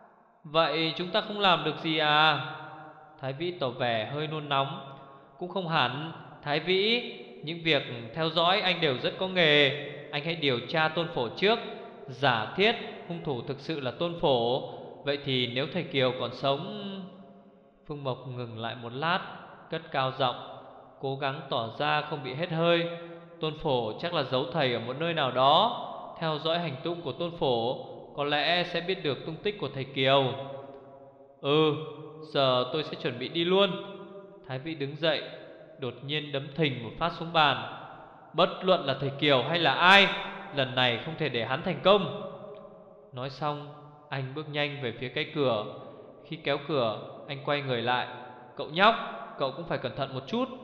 Vậy chúng ta không làm được gì à? Thái Vĩ tỏ vẻ hơi nôn nóng. Cũng không hẳn, Thái Vĩ, những việc theo dõi anh đều rất có nghề. Anh hãy điều tra Tôn Phổ trước. Giả thiết hung thủ thực sự là Tôn Phổ, vậy thì nếu thầy Kiều còn sống... Phương Mộc ngừng lại một lát, cất cao giọng, cố gắng tỏ ra không bị hết hơi. Tôn Phổ chắc là giấu thầy ở một nơi nào đó. Theo dõi hành tung của Tôn Phổ, có lẽ sẽ biết được tung tích của thầy Kiều. Ừ, giờ tôi sẽ chuẩn bị đi luôn. Thái Vĩ đứng dậy, đột nhiên đấm thình một phát xuống bàn. Bất luận là thầy Kiều hay là ai, lần này không thể để hắn thành công. Nói xong, anh bước nhanh về phía cái cửa. Khi kéo cửa, anh quay người lại. Cậu nhóc, cậu cũng phải cẩn thận một chút.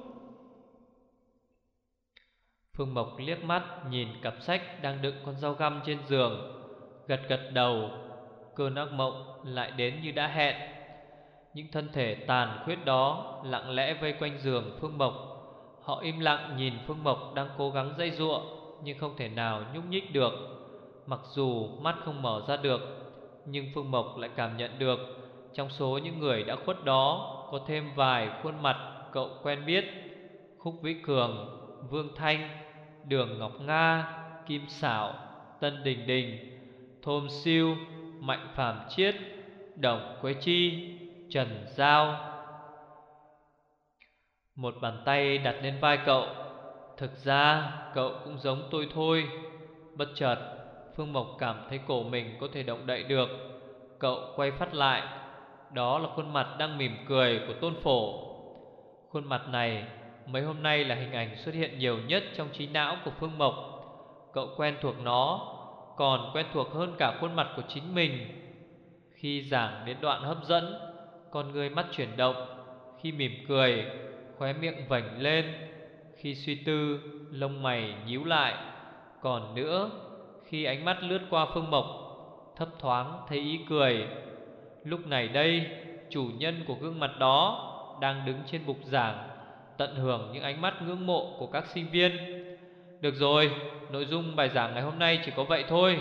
Phương Mộc liếc mắt nhìn cặp sách đang đựng con dao găm trên giường, gật gật đầu. Cơn ác mộng lại đến như đã hẹn. Những thân thể tàn khuyết đó lặng lẽ vây quanh giường Phương Mộc. Họ im lặng nhìn Phương Mộc đang cố gắng giãy giụa, nhưng không thể nào nhúc nhích được. Mặc dù mắt không mở ra được, nhưng Phương Mộc lại cảm nhận được trong số những người đã khuất đó có thêm vài khuôn mặt cậu quen biết: Khúc Vĩ Cường, Vương Thanh, Đường Ngọc Nga, Kim Xảo, Tân Đình Đình, Thôm Siêu, Mạnh Phàm Chiết, Đồng Quế Chi, Trần Giao. Một bàn tay đặt lên vai cậu. Thực ra cậu cũng giống tôi thôi. Bất chợt Phương Mộc cảm thấy cổ mình có thể động đậy được. Cậu quay phát lại. Đó là khuôn mặt đang mỉm cười của Tôn Phổ. Khuôn mặt này mấy hôm nay là hình ảnh xuất hiện nhiều nhất trong trí não của Phương Mộc. Cậu quen thuộc nó, còn quen thuộc hơn cả khuôn mặt của chính mình. Khi giảng đến đoạn hấp dẫn, con người mắt chuyển động. Khi mỉm cười, khóe miệng vểnh lên. Khi suy tư, lông mày nhíu lại. Còn nữa, khi ánh mắt lướt qua Phương Mộc, thấp thoáng thấy ý cười. Lúc này đây, chủ nhân của gương mặt đó đang đứng trên bục giảng, tận hưởng những ánh mắt ngưỡng mộ của các sinh viên. Được rồi, nội dung bài giảng ngày hôm nay chỉ có vậy thôi.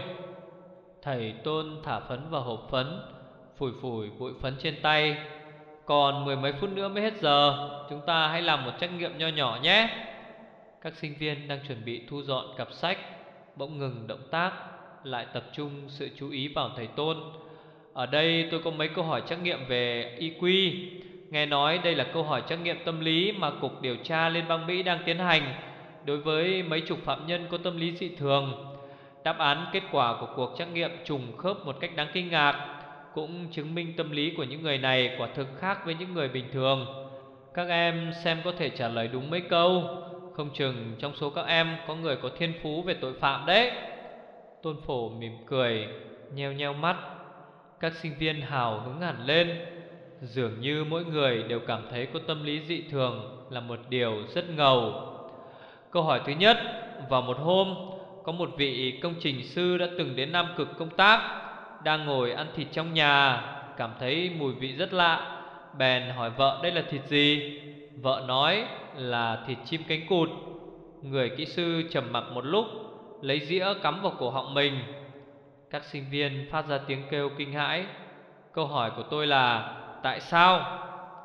Thầy Tôn thả phấn vào hộp phấn, phủi phủi bụi phấn trên tay. Còn mười mấy phút nữa mới hết giờ, chúng ta hãy làm một trắc nghiệm nho nhỏ nhé. Các sinh viên đang chuẩn bị thu dọn cặp sách bỗng ngừng động tác, lại tập trung sự chú ý vào thầy Tôn. Ở đây tôi có mấy câu hỏi trắc nghiệm về i kiu. Nghe nói đây là câu hỏi trắc nghiệm tâm lý mà Cục Điều tra Liên bang Mỹ đang tiến hành đối với mấy chục phạm nhân có tâm lý dị thường. Đáp án kết quả của cuộc trắc nghiệm trùng khớp một cách đáng kinh ngạc, cũng chứng minh tâm lý của những người này quả thực khác với những người bình thường. Các em xem có thể trả lời đúng mấy câu. Không chừng trong số các em có người có thiên phú về tội phạm đấy. Tôn Phổ mỉm cười, nheo nheo mắt. Các sinh viên hào hứng hẳn lên. Dường như mỗi người đều cảm thấy có tâm lý dị thường là một điều rất ngầu. Câu hỏi thứ nhất. Vào một hôm, có một vị công trình sư đã từng đến Nam Cực công tác, đang ngồi ăn thịt trong nhà, cảm thấy mùi vị rất lạ, bèn hỏi vợ đây là thịt gì. Vợ nói là thịt chim cánh cụt. Người kỹ sư trầm mặc một lúc, lấy dĩa cắm vào cổ họng mình. Các sinh viên phát ra tiếng kêu kinh hãi. Câu hỏi của tôi là tại sao?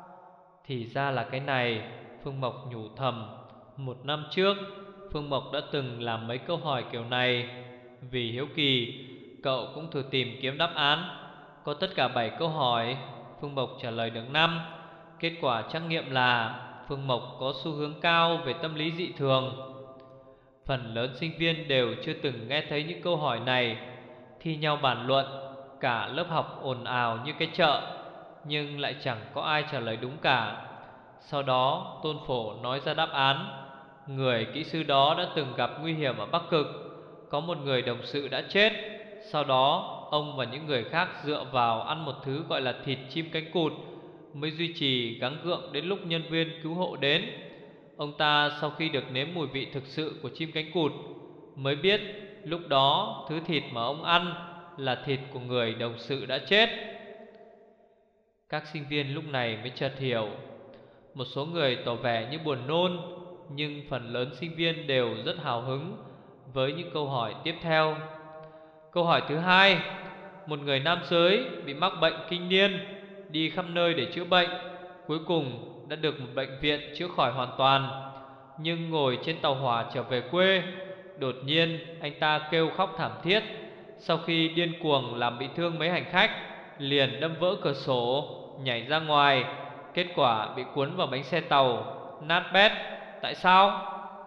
Thì ra là cái này, Phương Mộc nhủ thầm. Một năm trước, Phương Mộc đã từng làm mấy câu hỏi kiểu này. Vì hiếu kỳ, cậu cũng thử tìm kiếm đáp án. Có tất cả bảy câu hỏi, Phương Mộc trả lời được năm. Kết quả trắc nghiệm là Phương Mộc có xu hướng cao về tâm lý dị thường. Phần lớn sinh viên đều chưa từng nghe thấy những câu hỏi này, thi nhau bàn luận, cả lớp học ồn ào như cái chợ, nhưng lại chẳng có ai trả lời đúng cả. Sau đó Tôn Phổ nói ra đáp án. Người kỹ sư đó đã từng gặp nguy hiểm ở Bắc Cực, có một người đồng sự đã chết. Sau đó ông và những người khác dựa vào ăn một thứ gọi là thịt chim cánh cụt mới duy trì gắng gượng đến lúc nhân viên cứu hộ đến. Ông ta sau khi được nếm mùi vị thực sự của chim cánh cụt mới biết lúc đó thứ thịt mà ông ăn là thịt của người đồng sự đã chết. Các sinh viên lúc này mới chợt hiểu. Một số người tỏ vẻ như buồn nôn, nhưng phần lớn sinh viên đều rất hào hứng với những câu hỏi tiếp theo. Câu hỏi thứ hai. một người nam giới bị mắc bệnh kinh niên, đi khắp nơi để chữa bệnh, cuối cùng đã được một bệnh viện chữa khỏi hoàn toàn. Nhưng ngồi trên tàu hỏa trở về quê, đột nhiên anh ta kêu khóc thảm thiết. Sau khi điên cuồng làm bị thương mấy hành khách, liền đâm vỡ cửa sổ, nhảy ra ngoài. Kết quả bị cuốn vào bánh xe tàu, nát bét. Tại sao?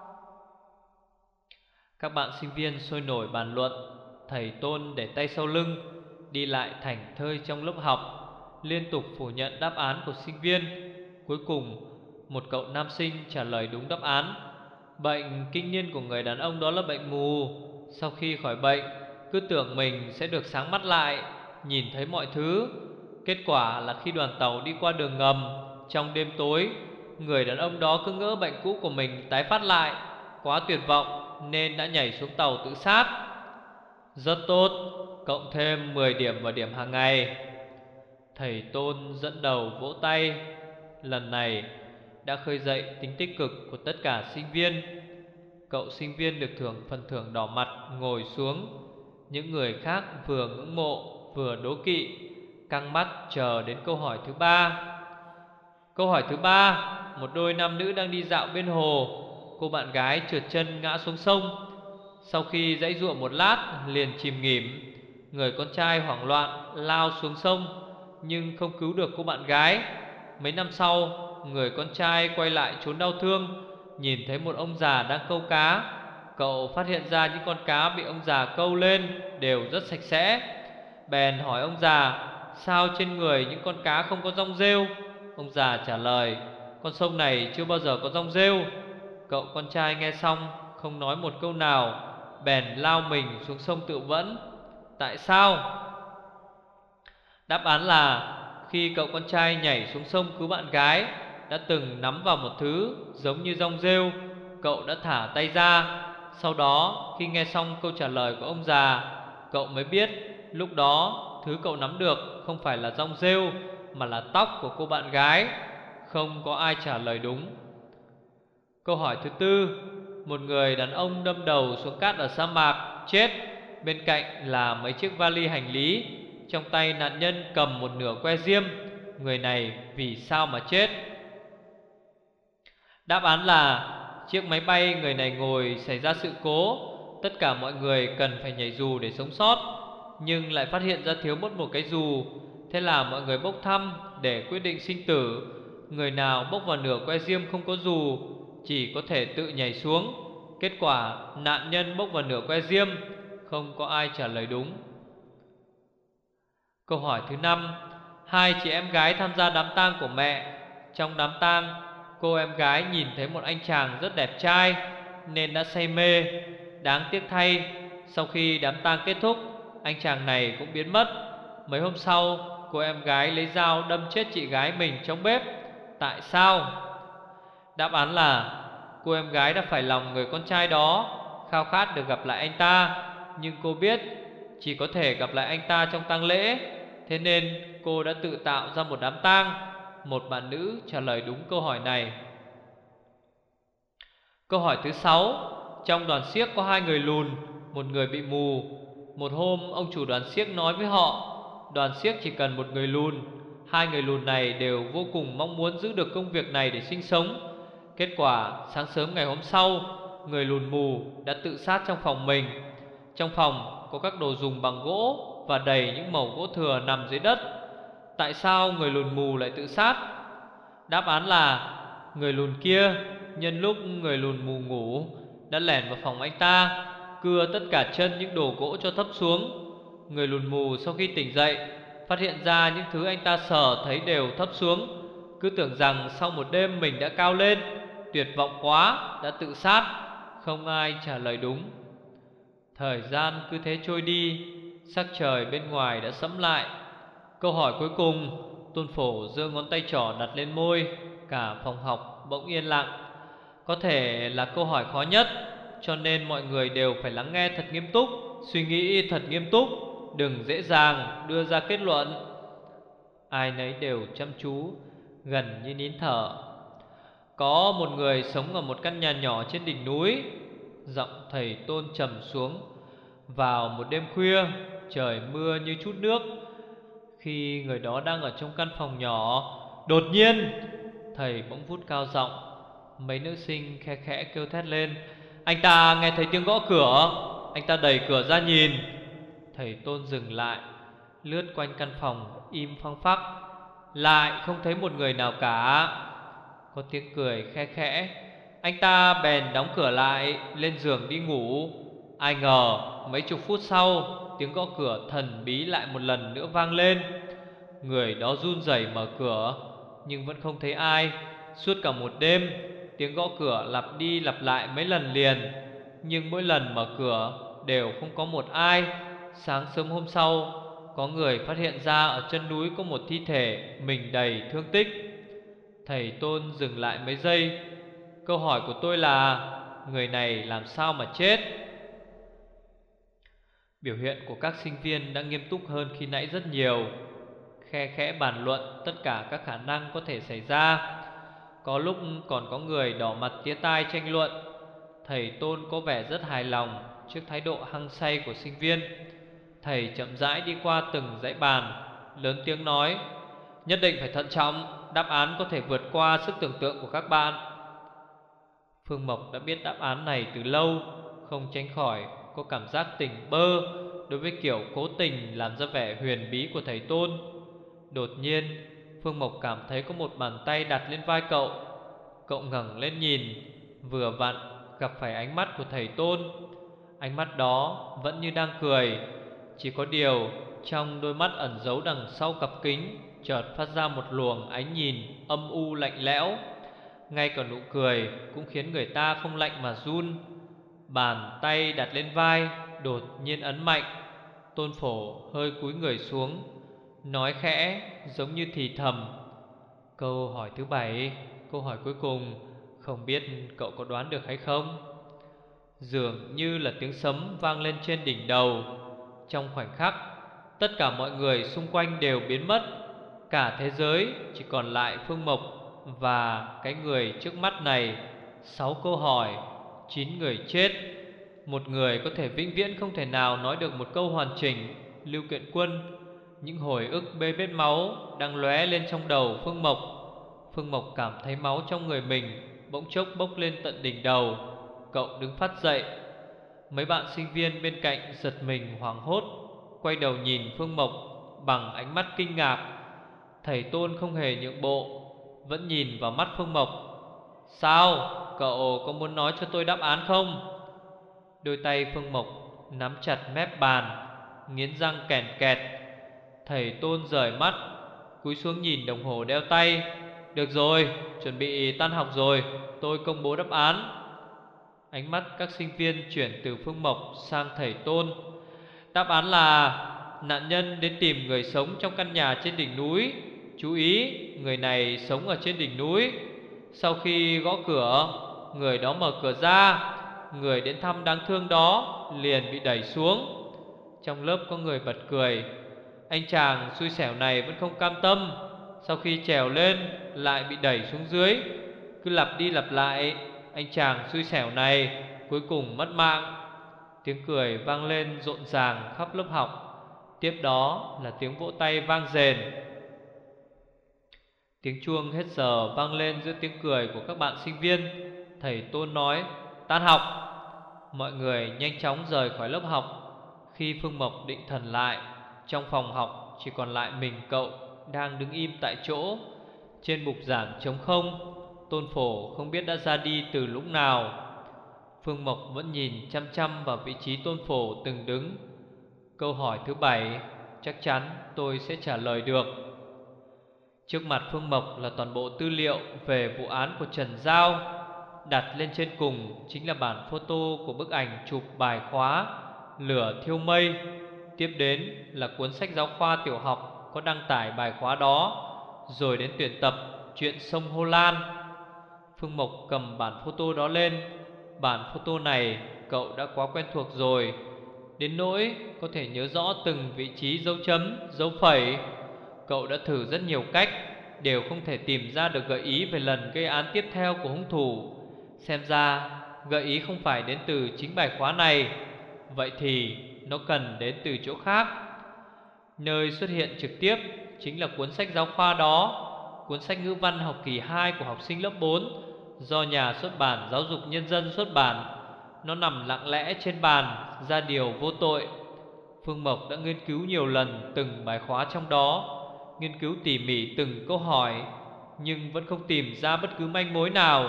Các bạn sinh viên sôi nổi bàn luận. Thầy Tôn để tay sau lưng, đi lại thảnh thơi trong lớp học, liên tục phủ nhận đáp án của sinh viên. Cuối cùng một cậu nam sinh trả lời đúng đáp án. Bệnh kinh niên của người đàn ông đó là bệnh mù. Sau khi khỏi bệnh, cứ tưởng mình sẽ được sáng mắt lại, nhìn thấy mọi thứ. Kết quả là khi đoàn tàu đi qua đường ngầm trong đêm tối, người đàn ông đó cứ ngỡ bệnh cũ của mình tái phát lại. Quá tuyệt vọng nên đã nhảy xuống tàu tự sát. Rất tốt, cộng thêm mười điểm vào điểm hàng ngày. Thầy Tôn dẫn đầu vỗ tay. Lần này đã khơi dậy tính tích cực của tất cả sinh viên. Cậu sinh viên được thưởng phần thưởng đỏ mặt ngồi xuống. Những người khác vừa ngưỡng mộ vừa đố kỵ, căng mắt chờ đến câu hỏi thứ ba. Câu hỏi thứ ba, một đôi nam nữ đang đi dạo bên hồ. Cô bạn gái trượt chân ngã xuống sông. Sau khi giãy giụa một lát liền chìm nghỉm. Người con trai hoảng loạn lao xuống sông, nhưng không cứu được cô bạn gái. Mấy năm sau, người con trai quay lại trốn đau thương, nhìn thấy một ông già đang câu cá. Cậu phát hiện ra những con cá bị ông già câu lên đều rất sạch sẽ. Bèn hỏi ông già, sao trên người những con cá không có rong rêu? Ông già trả lời, con sông này chưa bao giờ có rong rêu. Cậu con trai nghe xong không nói một câu nào, bèn lao mình xuống sông tự vẫn. Tại sao? Đáp án là khi cậu con trai nhảy xuống sông cứu bạn gái, đã từng nắm vào một thứ giống như rong rêu. Cậu đã thả tay ra. Sau đó khi nghe xong câu trả lời của ông già, cậu mới biết lúc đó thứ cậu nắm được không phải là rong rêu, mà là tóc của cô bạn gái. Không có ai trả lời đúng. Câu hỏi thứ tư, một người đàn ông đâm đầu xuống cát ở sa mạc, chết. Bên cạnh là mấy chiếc vali hành lý. Trong tay nạn nhân cầm một nửa que diêm. Người này vì sao mà chết? Đáp án là chiếc máy bay người này ngồi xảy ra sự cố. Tất cả mọi người cần phải nhảy dù để sống sót, nhưng lại phát hiện ra thiếu mất một cái dù. Thế là mọi người bốc thăm để quyết định sinh tử. Người nào bốc vào nửa que diêm không có dù chỉ có thể tự nhảy xuống. Kết quả nạn nhân bốc vào nửa que diêm. Không có ai trả lời đúng. Câu hỏi thứ năm, hai chị em gái tham gia đám tang của mẹ. Trong đám tang, cô em gái nhìn thấy một anh chàng rất đẹp trai nên đã say mê. Đáng tiếc thay, sau khi đám tang kết thúc, anh chàng này cũng biến mất. Mấy hôm sau, cô em gái lấy dao đâm chết chị gái mình trong bếp. Tại sao? Đáp án là cô em gái đã phải lòng người con trai đó, khao khát được gặp lại anh ta. Nhưng cô biết chỉ có thể gặp lại anh ta trong tang lễ, thế nên cô đã tự tạo ra một đám tang. Một bạn nữ trả lời đúng câu hỏi này. Câu hỏi thứ sáu, trong đoàn xiếc có hai người lùn, một người bị mù. Một hôm ông chủ đoàn xiếc nói với họ, đoàn xiếc chỉ cần một người lùn. Hai người lùn này đều vô cùng mong muốn giữ được công việc này để sinh sống. Kết quả sáng sớm ngày hôm sau, người lùn mù đã tự sát trong phòng mình. Trong phòng có các đồ dùng bằng gỗ và đầy những mẩu gỗ thừa nằm dưới đất. Tại sao người lùn mù lại tự sát? Đáp án là người lùn kia nhân lúc người lùn mù ngủ đã lẻn vào phòng anh ta, cưa tất cả chân những đồ gỗ cho thấp xuống. Người lùn mù sau khi tỉnh dậy phát hiện ra những thứ anh ta sờ thấy đều thấp xuống, cứ tưởng rằng sau một đêm mình đã cao lên. Tuyệt vọng quá đã tự sát. Không ai trả lời đúng. Thời gian cứ thế trôi đi, sắc trời bên ngoài đã sẫm lại. Câu hỏi cuối cùng, Tôn Phổ giơ ngón tay trỏ đặt lên môi. Cả phòng học bỗng yên lặng. Có thể là câu hỏi khó nhất, cho nên mọi người đều phải lắng nghe thật nghiêm túc, suy nghĩ thật nghiêm túc, đừng dễ dàng đưa ra kết luận. Ai nấy đều chăm chú, gần như nín thở. Có một người sống ở một căn nhà nhỏ trên đỉnh núi. Giọng thầy Tôn trầm xuống. Vào một đêm khuya, trời mưa như chút nước. Khi người đó đang ở trong căn phòng nhỏ, đột nhiên thầy bỗng vút cao giọng. Mấy nữ sinh khe khẽ kêu thét lên. Anh ta nghe thấy tiếng gõ cửa. Anh ta đẩy cửa ra nhìn. Thầy Tôn dừng lại, lướt quanh căn phòng im phăng phắc, lại không thấy một người nào cả. Có tiếng cười khe khẽ. Anh ta bèn đóng cửa lại, lên giường đi ngủ. Ai ngờ mấy chục phút sau, tiếng gõ cửa thần bí lại một lần nữa vang lên. Người đó run rẩy mở cửa, nhưng vẫn không thấy ai. Suốt cả một đêm, tiếng gõ cửa lặp đi lặp lại mấy lần liền, nhưng mỗi lần mở cửa đều không có một ai. Sáng sớm hôm sau, có người phát hiện ra ở chân núi có một thi thể mình đầy thương tích. Thầy Tôn dừng lại mấy giây. Câu hỏi của tôi là, người này làm sao mà chết? Biểu hiện của các sinh viên đã nghiêm túc hơn khi nãy rất nhiều, khe khẽ bàn luận tất cả các khả năng có thể xảy ra. Có lúc còn có người đỏ mặt tía tai tranh luận. Thầy Tôn có vẻ rất hài lòng trước thái độ hăng say của sinh viên. Thầy chậm rãi đi qua từng dãy bàn, lớn tiếng nói. Nhất định phải thận trọng, đáp án có thể vượt qua sức tưởng tượng của các bạn. Phương Mộc đã biết đáp án này từ lâu, không tránh khỏi có cảm giác tỉnh bơ đối với kiểu cố tình làm ra vẻ huyền bí của thầy Tôn. Đột nhiên, Phương Mộc cảm thấy có một bàn tay đặt lên vai cậu. Cậu ngẩng lên nhìn, vừa vặn gặp phải ánh mắt của thầy Tôn. Ánh mắt đó vẫn như đang cười, chỉ có điều trong đôi mắt ẩn giấu đằng sau cặp kính chợt phát ra một luồng ánh nhìn âm u lạnh lẽo. Ngay cả nụ cười cũng khiến người ta không lạnh mà run. Bàn tay đặt lên vai đột nhiên ấn mạnh. Tôn Phổ hơi cúi người xuống, nói khẽ giống như thì thầm. Câu hỏi thứ bảy, câu hỏi cuối cùng, không biết cậu có đoán được hay không? Dường như là tiếng sấm vang lên trên đỉnh đầu. Trong khoảnh khắc, tất cả mọi người xung quanh đều biến mất. Cả thế giới chỉ còn lại Phương Mộc và cái người trước mắt này. Sáu câu hỏi, chín người chết. Một người có thể vĩnh viễn không thể nào nói được một câu hoàn chỉnh. Lưu Kiện Quân. Những hồi ức bê bết máu đang lóe lên trong đầu Phương Mộc. Phương Mộc cảm thấy máu trong người mình bỗng chốc bốc lên tận đỉnh đầu. Cậu đứng phát dậy. Mấy bạn sinh viên bên cạnh giật mình hoảng hốt, quay đầu nhìn Phương Mộc bằng ánh mắt kinh ngạc. Thầy Tôn không hề nhượng bộ, vẫn nhìn vào mắt Phương Mộc. Sao? Cậu có muốn nói cho tôi đáp án không? Đôi tay Phương Mộc nắm chặt mép bàn, nghiến răng kèn kẹt. Thầy Tôn rời mắt, cúi xuống nhìn đồng hồ đeo tay. Được rồi, chuẩn bị tan học rồi, tôi công bố đáp án. Ánh mắt các sinh viên chuyển từ Phương Mộc sang thầy Tôn. Đáp án là nạn nhân đến tìm người sống trong căn nhà trên đỉnh núi. Chú ý, người này sống ở trên đỉnh núi. Sau khi gõ cửa, người đó mở cửa ra. Người đến thăm đáng thương đó liền bị đẩy xuống. Trong lớp có người bật cười. Anh chàng xui xẻo này vẫn không cam tâm, sau khi trèo lên lại bị đẩy xuống dưới. Cứ lặp đi lặp lại, anh chàng xui xẻo này cuối cùng mất mạng. Tiếng cười vang lên rộn ràng khắp lớp học. Tiếp đó là tiếng vỗ tay vang rền. Tiếng chuông hết giờ vang lên giữa tiếng cười của các bạn sinh viên. Thầy Tôn nói tan học. Mọi người nhanh chóng rời khỏi lớp học. Khi Phương Mộc định thần lại, trong phòng học chỉ còn lại mình cậu đang đứng im tại chỗ. Trên bục giảng trống không. Tôn Phổ không biết đã ra đi từ lúc nào. Phương Mộc vẫn nhìn chăm chăm vào vị trí Tôn Phổ từng đứng. Câu hỏi thứ bảy, chắc chắn tôi sẽ trả lời được. Trước mặt Phương Mộc là toàn bộ tư liệu về vụ án của Trần Giao. Đặt lên trên cùng chính là bản photo của bức ảnh chụp bài khóa Lửa Thiêu Mây. Tiếp đến là cuốn sách giáo khoa tiểu học có đăng tải bài khóa đó. Rồi đến tuyển tập Chuyện sông Hồ Lan. Phương Mộc cầm bản photo đó lên. Bản photo này cậu đã quá quen thuộc rồi, đến nỗi có thể nhớ rõ từng vị trí dấu chấm, dấu phẩy. Cậu đã thử rất nhiều cách, đều không thể tìm ra được gợi ý về lần gây án tiếp theo của hung thủ. Xem ra gợi ý không phải đến từ chính bài khóa này. Vậy thì nó cần đến từ chỗ khác. Nơi xuất hiện trực tiếp chính là cuốn sách giáo khoa đó, cuốn sách ngữ văn học kỳ hai của học sinh lớp bốn, do nhà xuất bản Giáo dục Nhân dân xuất bản. Nó nằm lặng lẽ trên bàn, ra điều vô tội. Phương Mộc đã nghiên cứu nhiều lần từng bài khóa trong đó, nghiên cứu tỉ mỉ từng câu hỏi, nhưng vẫn không tìm ra bất cứ manh mối nào.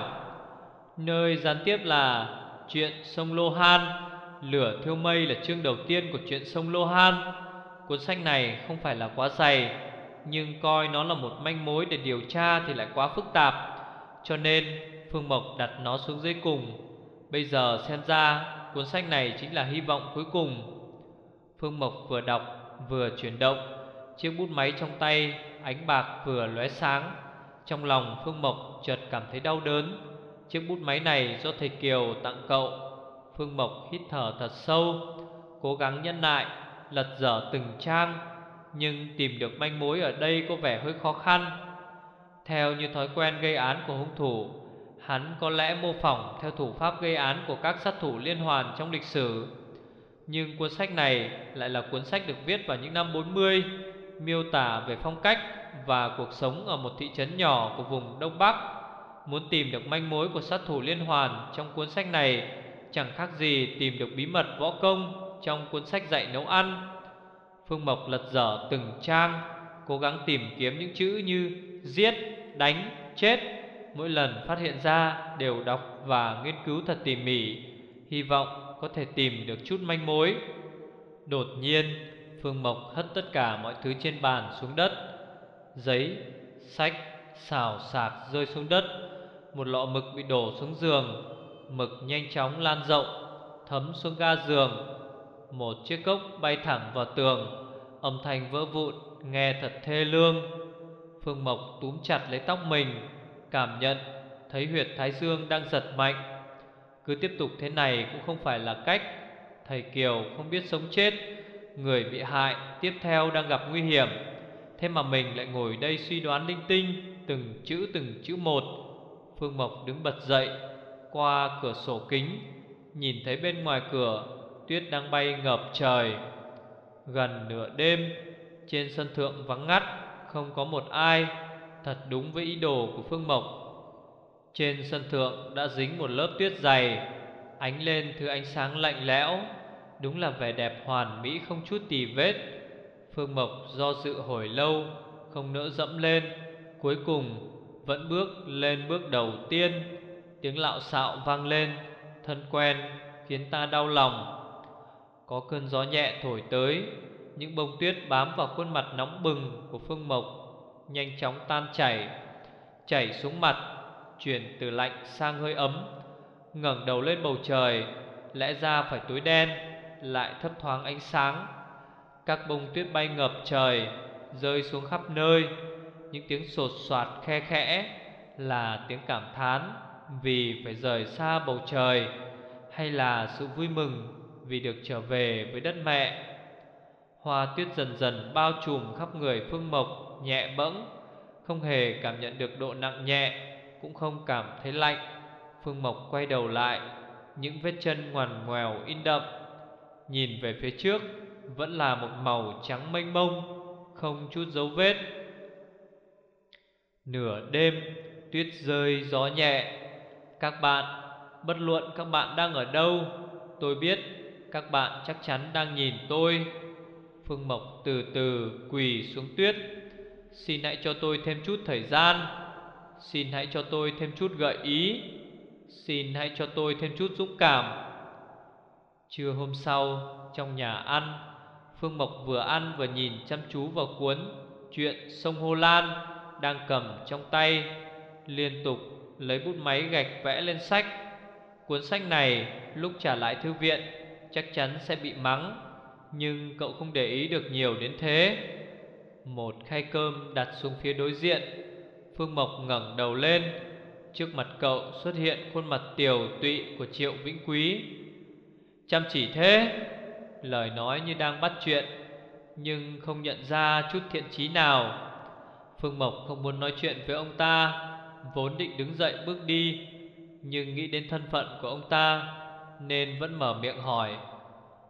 Nơi gián tiếp là chuyện sông Lô Han. Lửa thiêu mây là chương đầu tiên của chuyện sông Lô Han. Cuốn sách này không phải là quá dày, nhưng coi nó là một manh mối để điều tra thì lại quá phức tạp, cho nên Phương Mộc đặt nó xuống dưới cùng. Bây giờ xem ra cuốn sách này chính là hy vọng cuối cùng. Phương Mộc vừa đọc vừa chuyển động, chiếc bút máy trong tay ánh bạc vừa lóe sáng. Trong lòng Phương Mộc chợt cảm thấy đau đớn. Chiếc bút máy này do thầy Kiều tặng cậu. Phương Mộc hít thở thật sâu, cố gắng nhẫn nại lật dở từng trang, nhưng tìm được manh mối ở đây có vẻ hơi khó khăn. Theo như thói quen gây án của hung thủ, hắn có lẽ mô phỏng theo thủ pháp gây án của các sát thủ liên hoàn trong lịch sử. Nhưng cuốn sách này lại là cuốn sách được viết vào những năm bốn mươi, miêu tả về phong cách và cuộc sống ở một thị trấn nhỏ của vùng Đông Bắc. Muốn tìm được manh mối của sát thủ liên hoàn trong cuốn sách này chẳng khác gì tìm được bí mật võ công trong cuốn sách dạy nấu ăn. Phương Mộc lật dở từng trang, cố gắng tìm kiếm những chữ như giết, đánh, chết. Mỗi lần phát hiện ra đều đọc và nghiên cứu thật tỉ mỉ, hy vọng có thể tìm được chút manh mối. Đột nhiên Phương Mộc hất tất cả mọi thứ trên bàn xuống đất. Giấy, sách, xào xạc rơi xuống đất. Một lọ mực bị đổ xuống giường. Mực nhanh chóng lan rộng, thấm xuống ga giường. Một chiếc cốc bay thẳng vào tường, âm thanh vỡ vụn nghe thật thê lương. Phương Mộc túm chặt lấy tóc mình, cảm nhận thấy huyệt thái dương đang giật mạnh. Cứ tiếp tục thế này cũng không phải là cách. Thầy Kiều không biết sống chết, người bị hại tiếp theo đang gặp nguy hiểm, thế mà mình lại ngồi đây suy đoán linh tinh từng chữ từng chữ một. Phương Mộc đứng bật dậy, qua cửa sổ kính nhìn thấy bên ngoài cửa tuyết đang bay ngập trời. Gần nửa đêm, trên sân thượng vắng ngắt, không có một ai. Thật đúng với ý đồ của Phương Mộc. Trên sân thượng đã dính một lớp tuyết dày, ánh lên thứ ánh sáng lạnh lẽo. Đúng là vẻ đẹp hoàn mỹ không chút tì vết. Phương Mộc do dự hồi lâu, không nỡ dẫm lên. Cuối cùng vẫn bước lên bước đầu tiên. Tiếng lạo xạo vang lên, thân quen khiến ta đau lòng. Có cơn gió nhẹ thổi tới, những bông tuyết bám vào khuôn mặt nóng bừng của Phương Mộc nhanh chóng tan chảy, chảy xuống mặt, chuyển từ lạnh sang hơi ấm. Ngẩng đầu lên bầu trời, lẽ ra phải tối đen, lại thấp thoáng ánh sáng. Các bông tuyết bay ngập trời, rơi xuống khắp nơi. Những tiếng sột soạt khe khẽ là tiếng cảm thán vì phải rời xa bầu trời, hay là sự vui mừng vì được trở về với đất mẹ. Hoa tuyết dần dần bao trùm khắp người Phương Mộc, nhẹ bẫng, không hề cảm nhận được độ nặng nhẹ, cũng không cảm thấy lạnh. Phương Mộc quay đầu lại, những vết chân ngoằn ngoèo in đậm. Nhìn về phía trước, vẫn là một màu trắng mênh mông, không chút dấu vết. Nửa đêm, tuyết rơi gió nhẹ. Các bạn, bất luận các bạn đang ở đâu, tôi biết các bạn chắc chắn đang nhìn tôi. Phương Mộc từ từ quỳ xuống tuyết. Xin hãy cho tôi thêm chút thời gian. Xin hãy cho tôi thêm chút gợi ý. Xin hãy cho tôi thêm chút dũng cảm. Trưa hôm sau, trong nhà ăn, Phương Mộc vừa ăn vừa nhìn chăm chú vào cuốn Chuyện sông Hồ Lan đang cầm trong tay, liên tục lấy bút máy gạch vẽ lên sách. Cuốn sách này lúc trả lại thư viện chắc chắn sẽ bị mắng, nhưng cậu không để ý được nhiều đến thế. Một khay cơm đặt xuống phía đối diện. Phương Mộc ngẩng đầu lên. Trước mặt cậu xuất hiện khuôn mặt tiều tụy của Triệu Vĩnh Quý. Chăm chỉ thế, lời nói như đang bắt chuyện, nhưng không nhận ra chút thiện chí nào. Phương Mộc không muốn nói chuyện với ông ta, vốn định đứng dậy bước đi, nhưng nghĩ đến thân phận của ông ta nên vẫn mở miệng hỏi: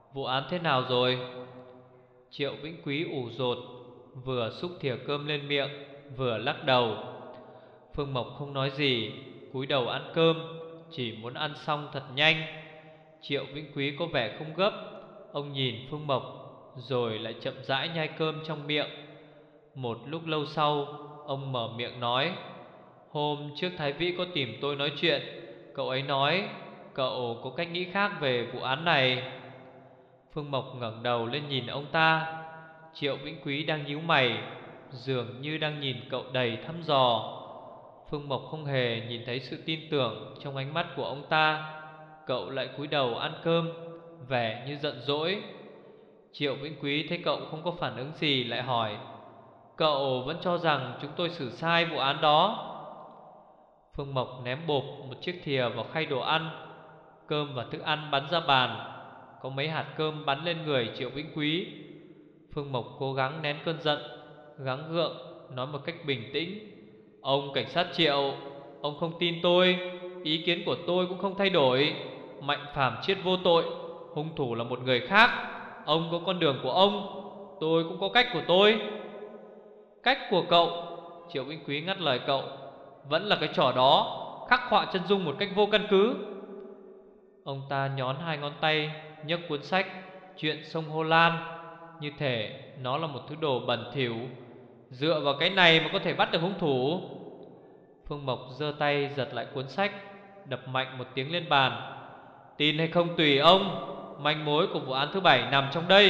Vụ án thế nào rồi? Triệu Vĩnh Quý ủ rột, vừa xúc thìa cơm lên miệng, vừa lắc đầu. Phương Mộc không nói gì, cúi đầu ăn cơm, chỉ muốn ăn xong thật nhanh. Triệu Vĩnh Quý có vẻ không gấp. Ông nhìn Phương Mộc rồi lại chậm rãi nhai cơm trong miệng. Một lúc lâu sau, ông mở miệng nói: Hôm trước Thái Vĩ có tìm tôi nói chuyện. Cậu ấy nói cậu có cách nghĩ khác về vụ án này. Phương Mộc ngẩng đầu lên nhìn ông ta. Triệu Vĩnh Quý đang nhíu mày, dường như đang nhìn cậu đầy thăm dò. Phương Mộc không hề nhìn thấy sự tin tưởng trong ánh mắt của ông ta. Cậu lại cúi đầu ăn cơm, vẻ như giận dỗi. Triệu Vĩnh Quý thấy cậu không có phản ứng gì, lại hỏi: Cậu vẫn cho rằng chúng tôi xử sai vụ án đó? Phương Mộc ném bộp một chiếc thìa vào khay đồ ăn. Cơm và thức ăn bắn ra bàn. Có mấy hạt cơm bắn lên người Triệu Vĩnh Quý. Phương Mộc cố gắng nén cơn giận, gắng gượng nói một cách bình tĩnh: Ông cảnh sát Triệu, ông không tin tôi. Ý kiến của tôi cũng không thay đổi. Mạnh Phàm chết vô tội, hung thủ là một người khác. Ông có con đường của ông, tôi cũng có cách của tôi. Cách của cậu? Triệu Vĩnh Quý ngắt lời cậu: Vẫn là cái trò đó, khắc họa chân dung một cách vô căn cứ. Ông ta nhón hai ngón tay, nhấc cuốn sách Chuyện sông Hồ Lan, như thể nó là một thứ đồ bẩn thỉu. Dựa vào cái này mà có thể bắt được hung thủ? Phương Mộc giơ tay giật lại cuốn sách, đập mạnh một tiếng lên bàn: Tin hay không tùy ông. Manh mối của vụ án thứ bảy nằm trong đây.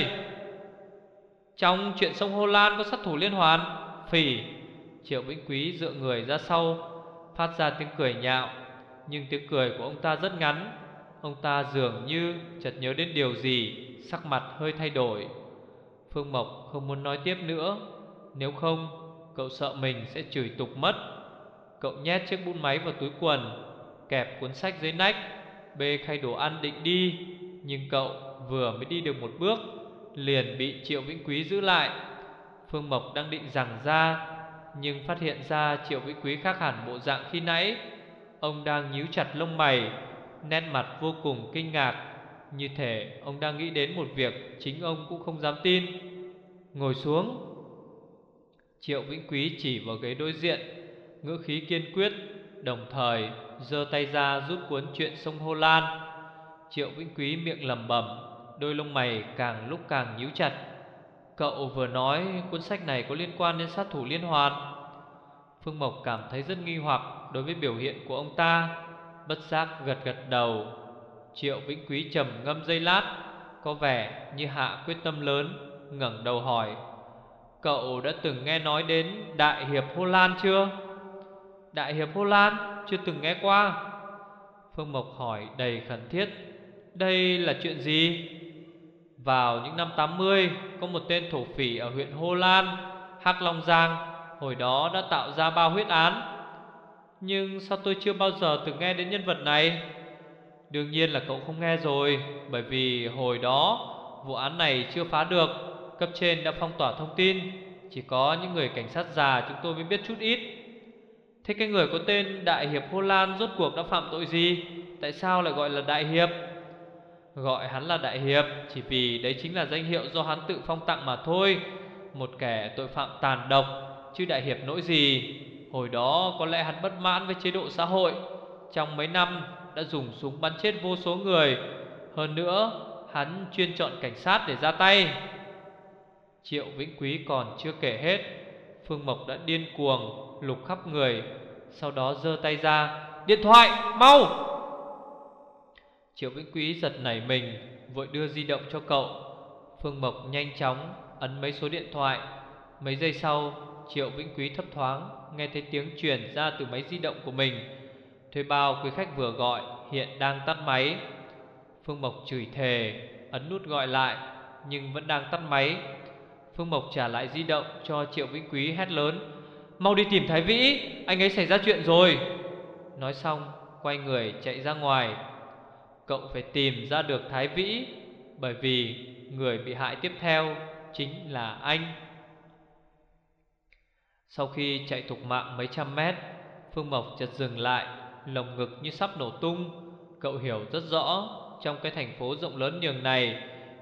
Trong Chuyện sông Hồ Lan có sát thủ liên hoàn? Phỉ. Triệu Vĩnh Quý dựa người ra sau, phát ra tiếng cười nhạo. Nhưng tiếng cười của ông ta rất ngắn. Ông ta dường như chợt nhớ đến điều gì, sắc mặt hơi thay đổi. Phương Mộc không muốn nói tiếp nữa, nếu không cậu sợ mình sẽ chửi tục mất. Cậu nhét chiếc bút máy vào túi quần, kẹp cuốn sách dưới nách, bê khay đồ ăn định đi. Nhưng cậu vừa mới đi được một bước, liền bị Triệu Vĩnh Quý giữ lại. Phương Mộc đang định giằng ra, nhưng phát hiện ra Triệu Vĩnh Quý khác hẳn bộ dạng khi nãy. Ông đang nhíu chặt lông mày, nét mặt vô cùng kinh ngạc, như thể ông đang nghĩ đến một việc chính ông cũng không dám tin. Ngồi xuống. Triệu Vĩnh Quý chỉ vào ghế đối diện, ngữ khí kiên quyết, đồng thời giơ tay ra rút cuốn Chuyện sông Hồ Lan. Triệu Vĩnh Quý miệng lẩm bẩm, đôi lông mày càng lúc càng nhíu chặt. Cậu vừa nói cuốn sách này có liên quan đến sát thủ liên hoàn? Phương Mộc cảm thấy rất nghi hoặc đối với biểu hiện của ông ta, bất giác gật gật đầu. Triệu Vĩnh Quý trầm ngâm giây lát, có vẻ như hạ quyết tâm lớn, ngẩng đầu hỏi: Cậu đã từng nghe nói đến Đại hiệp Hồ Lan chưa? Đại hiệp Hồ Lan? Chưa từng nghe qua. Phương Mộc hỏi đầy khẩn thiết: Đây là chuyện gì? Vào những năm tám mươi, có một tên thổ phỉ ở huyện Hồ Lan, Hắc Long Giang, hồi đó đã tạo ra bao huyết án. Nhưng sao tôi chưa bao giờ từng nghe đến nhân vật này? Đương nhiên là cậu không nghe rồi, bởi vì hồi đó vụ án này chưa phá được, cấp trên đã phong tỏa thông tin. Chỉ có những người cảnh sát già chúng tôi mới biết chút ít. Thế cái người có tên Đại hiệp Hồ Lan rốt cuộc đã phạm tội gì? Tại sao lại gọi là Đại hiệp? Gọi hắn là Đại hiệp chỉ vì đấy chính là danh hiệu do hắn tự phong tặng mà thôi. Một kẻ tội phạm tàn độc, chứ Đại hiệp nỗi gì. Hồi đó có lẽ hắn bất mãn với chế độ xã hội, trong mấy năm đã dùng súng bắn chết vô số người. Hơn nữa, hắn chuyên chọn cảnh sát để ra tay. Triệu Vĩnh Quý còn chưa kể hết, Phương Mộc đã điên cuồng lục khắp người, sau đó giơ tay ra: Điện thoại, mau! Triệu Vĩnh Quý giật nảy mình, vội đưa di động cho cậu. Phương Mộc nhanh chóng ấn mấy số điện thoại. Mấy giây sau, Triệu Vĩnh Quý thấp thoáng nghe thấy tiếng truyền ra từ máy di động của mình. Thuê bao quý khách vừa gọi hiện đang tắt máy. Phương Mộc chửi thề, ấn nút gọi lại nhưng vẫn đang tắt máy. Phương Mộc trả lại di động cho Triệu Vĩnh Quý, hét lớn: Mau đi tìm Thái Vĩ, anh ấy xảy ra chuyện rồi. Nói xong quay người chạy ra ngoài. Cậu phải tìm ra được Thái Vĩ, bởi vì người bị hại tiếp theo chính là anh. Sau khi chạy thục mạng mấy trăm mét, Phương Mộc chợt dừng lại, lồng ngực như sắp nổ tung. Cậu hiểu rất rõ, trong cái thành phố rộng lớn nhường này,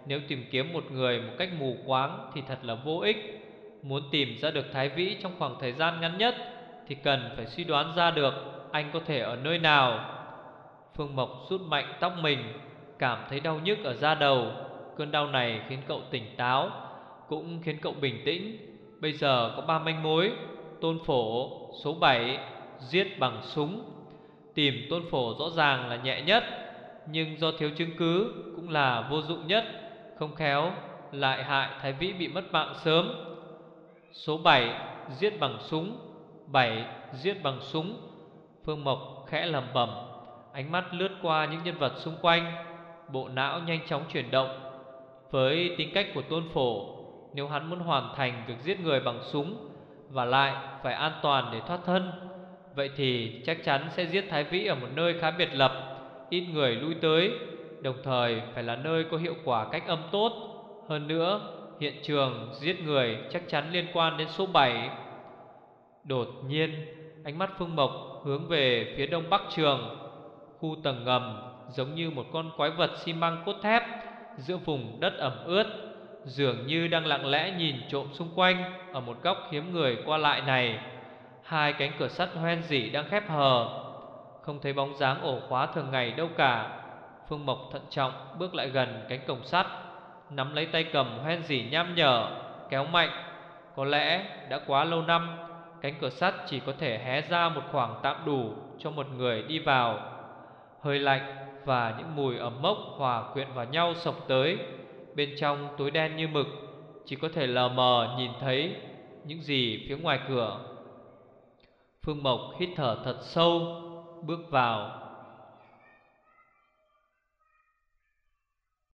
Nếu tìm kiếm một người một cách mù quáng thì thật là vô ích. Muốn tìm ra được Thái Vĩ trong khoảng thời gian ngắn nhất thì cần phải suy đoán ra được anh có thể ở nơi nào. Phương Mộc rút mạnh tóc mình, cảm thấy đau nhức ở da đầu. Cơn đau này khiến cậu tỉnh táo, cũng khiến cậu bình tĩnh. Bây giờ có ba manh mối: Tôn Phổ, số bảy, giết bằng súng. Tìm Tôn Phổ rõ ràng là nhẹ nhất, nhưng do thiếu chứng cứ cũng là vô dụng nhất. Không khéo lại hại Thái Vĩ bị mất mạng sớm. Số bảy, giết bằng súng. Bảy, giết bằng súng. Phương Mộc khẽ lẩm bẩm, ánh mắt lướt qua những nhân vật xung quanh. Bộ não nhanh chóng chuyển động. Với tính cách của Tôn Phổ, nếu hắn muốn hoàn thành việc giết người bằng súng và lại phải an toàn để thoát thân, vậy thì chắc chắn sẽ giết Thái Vĩ ở một nơi khá biệt lập, ít người lui tới, đồng thời phải là nơi có hiệu quả cách âm tốt. Hơn nữa, hiện trường giết người chắc chắn liên quan đến số bảy. Đột nhiên, ánh mắt Phương Mộc hướng về phía đông bắc trường. Khu tầng ngầm giống như một con quái vật xi măng cốt thép giữa vùng đất ẩm ướt, dường như đang lặng lẽ nhìn trộm xung quanh ở một góc hiếm người qua lại này. Hai cánh cửa sắt hoen rỉ đang khép hờ, không thấy bóng dáng ổ khóa thường ngày đâu cả. Phương Mộc thận trọng bước lại gần cánh cổng sắt, nắm lấy tay cầm hoen rỉ nham nhở, kéo mạnh. Có lẽ đã quá lâu năm, cánh cửa sắt chỉ có thể hé ra một khoảng tạm đủ cho một người đi vào. Hơi lạnh và những mùi ẩm mốc hòa quyện vào nhau xộc tới. Bên trong tối đen như mực, chỉ có thể lờ mờ nhìn thấy những gì phía ngoài cửa. Phương Mộc hít thở thật sâu, bước vào.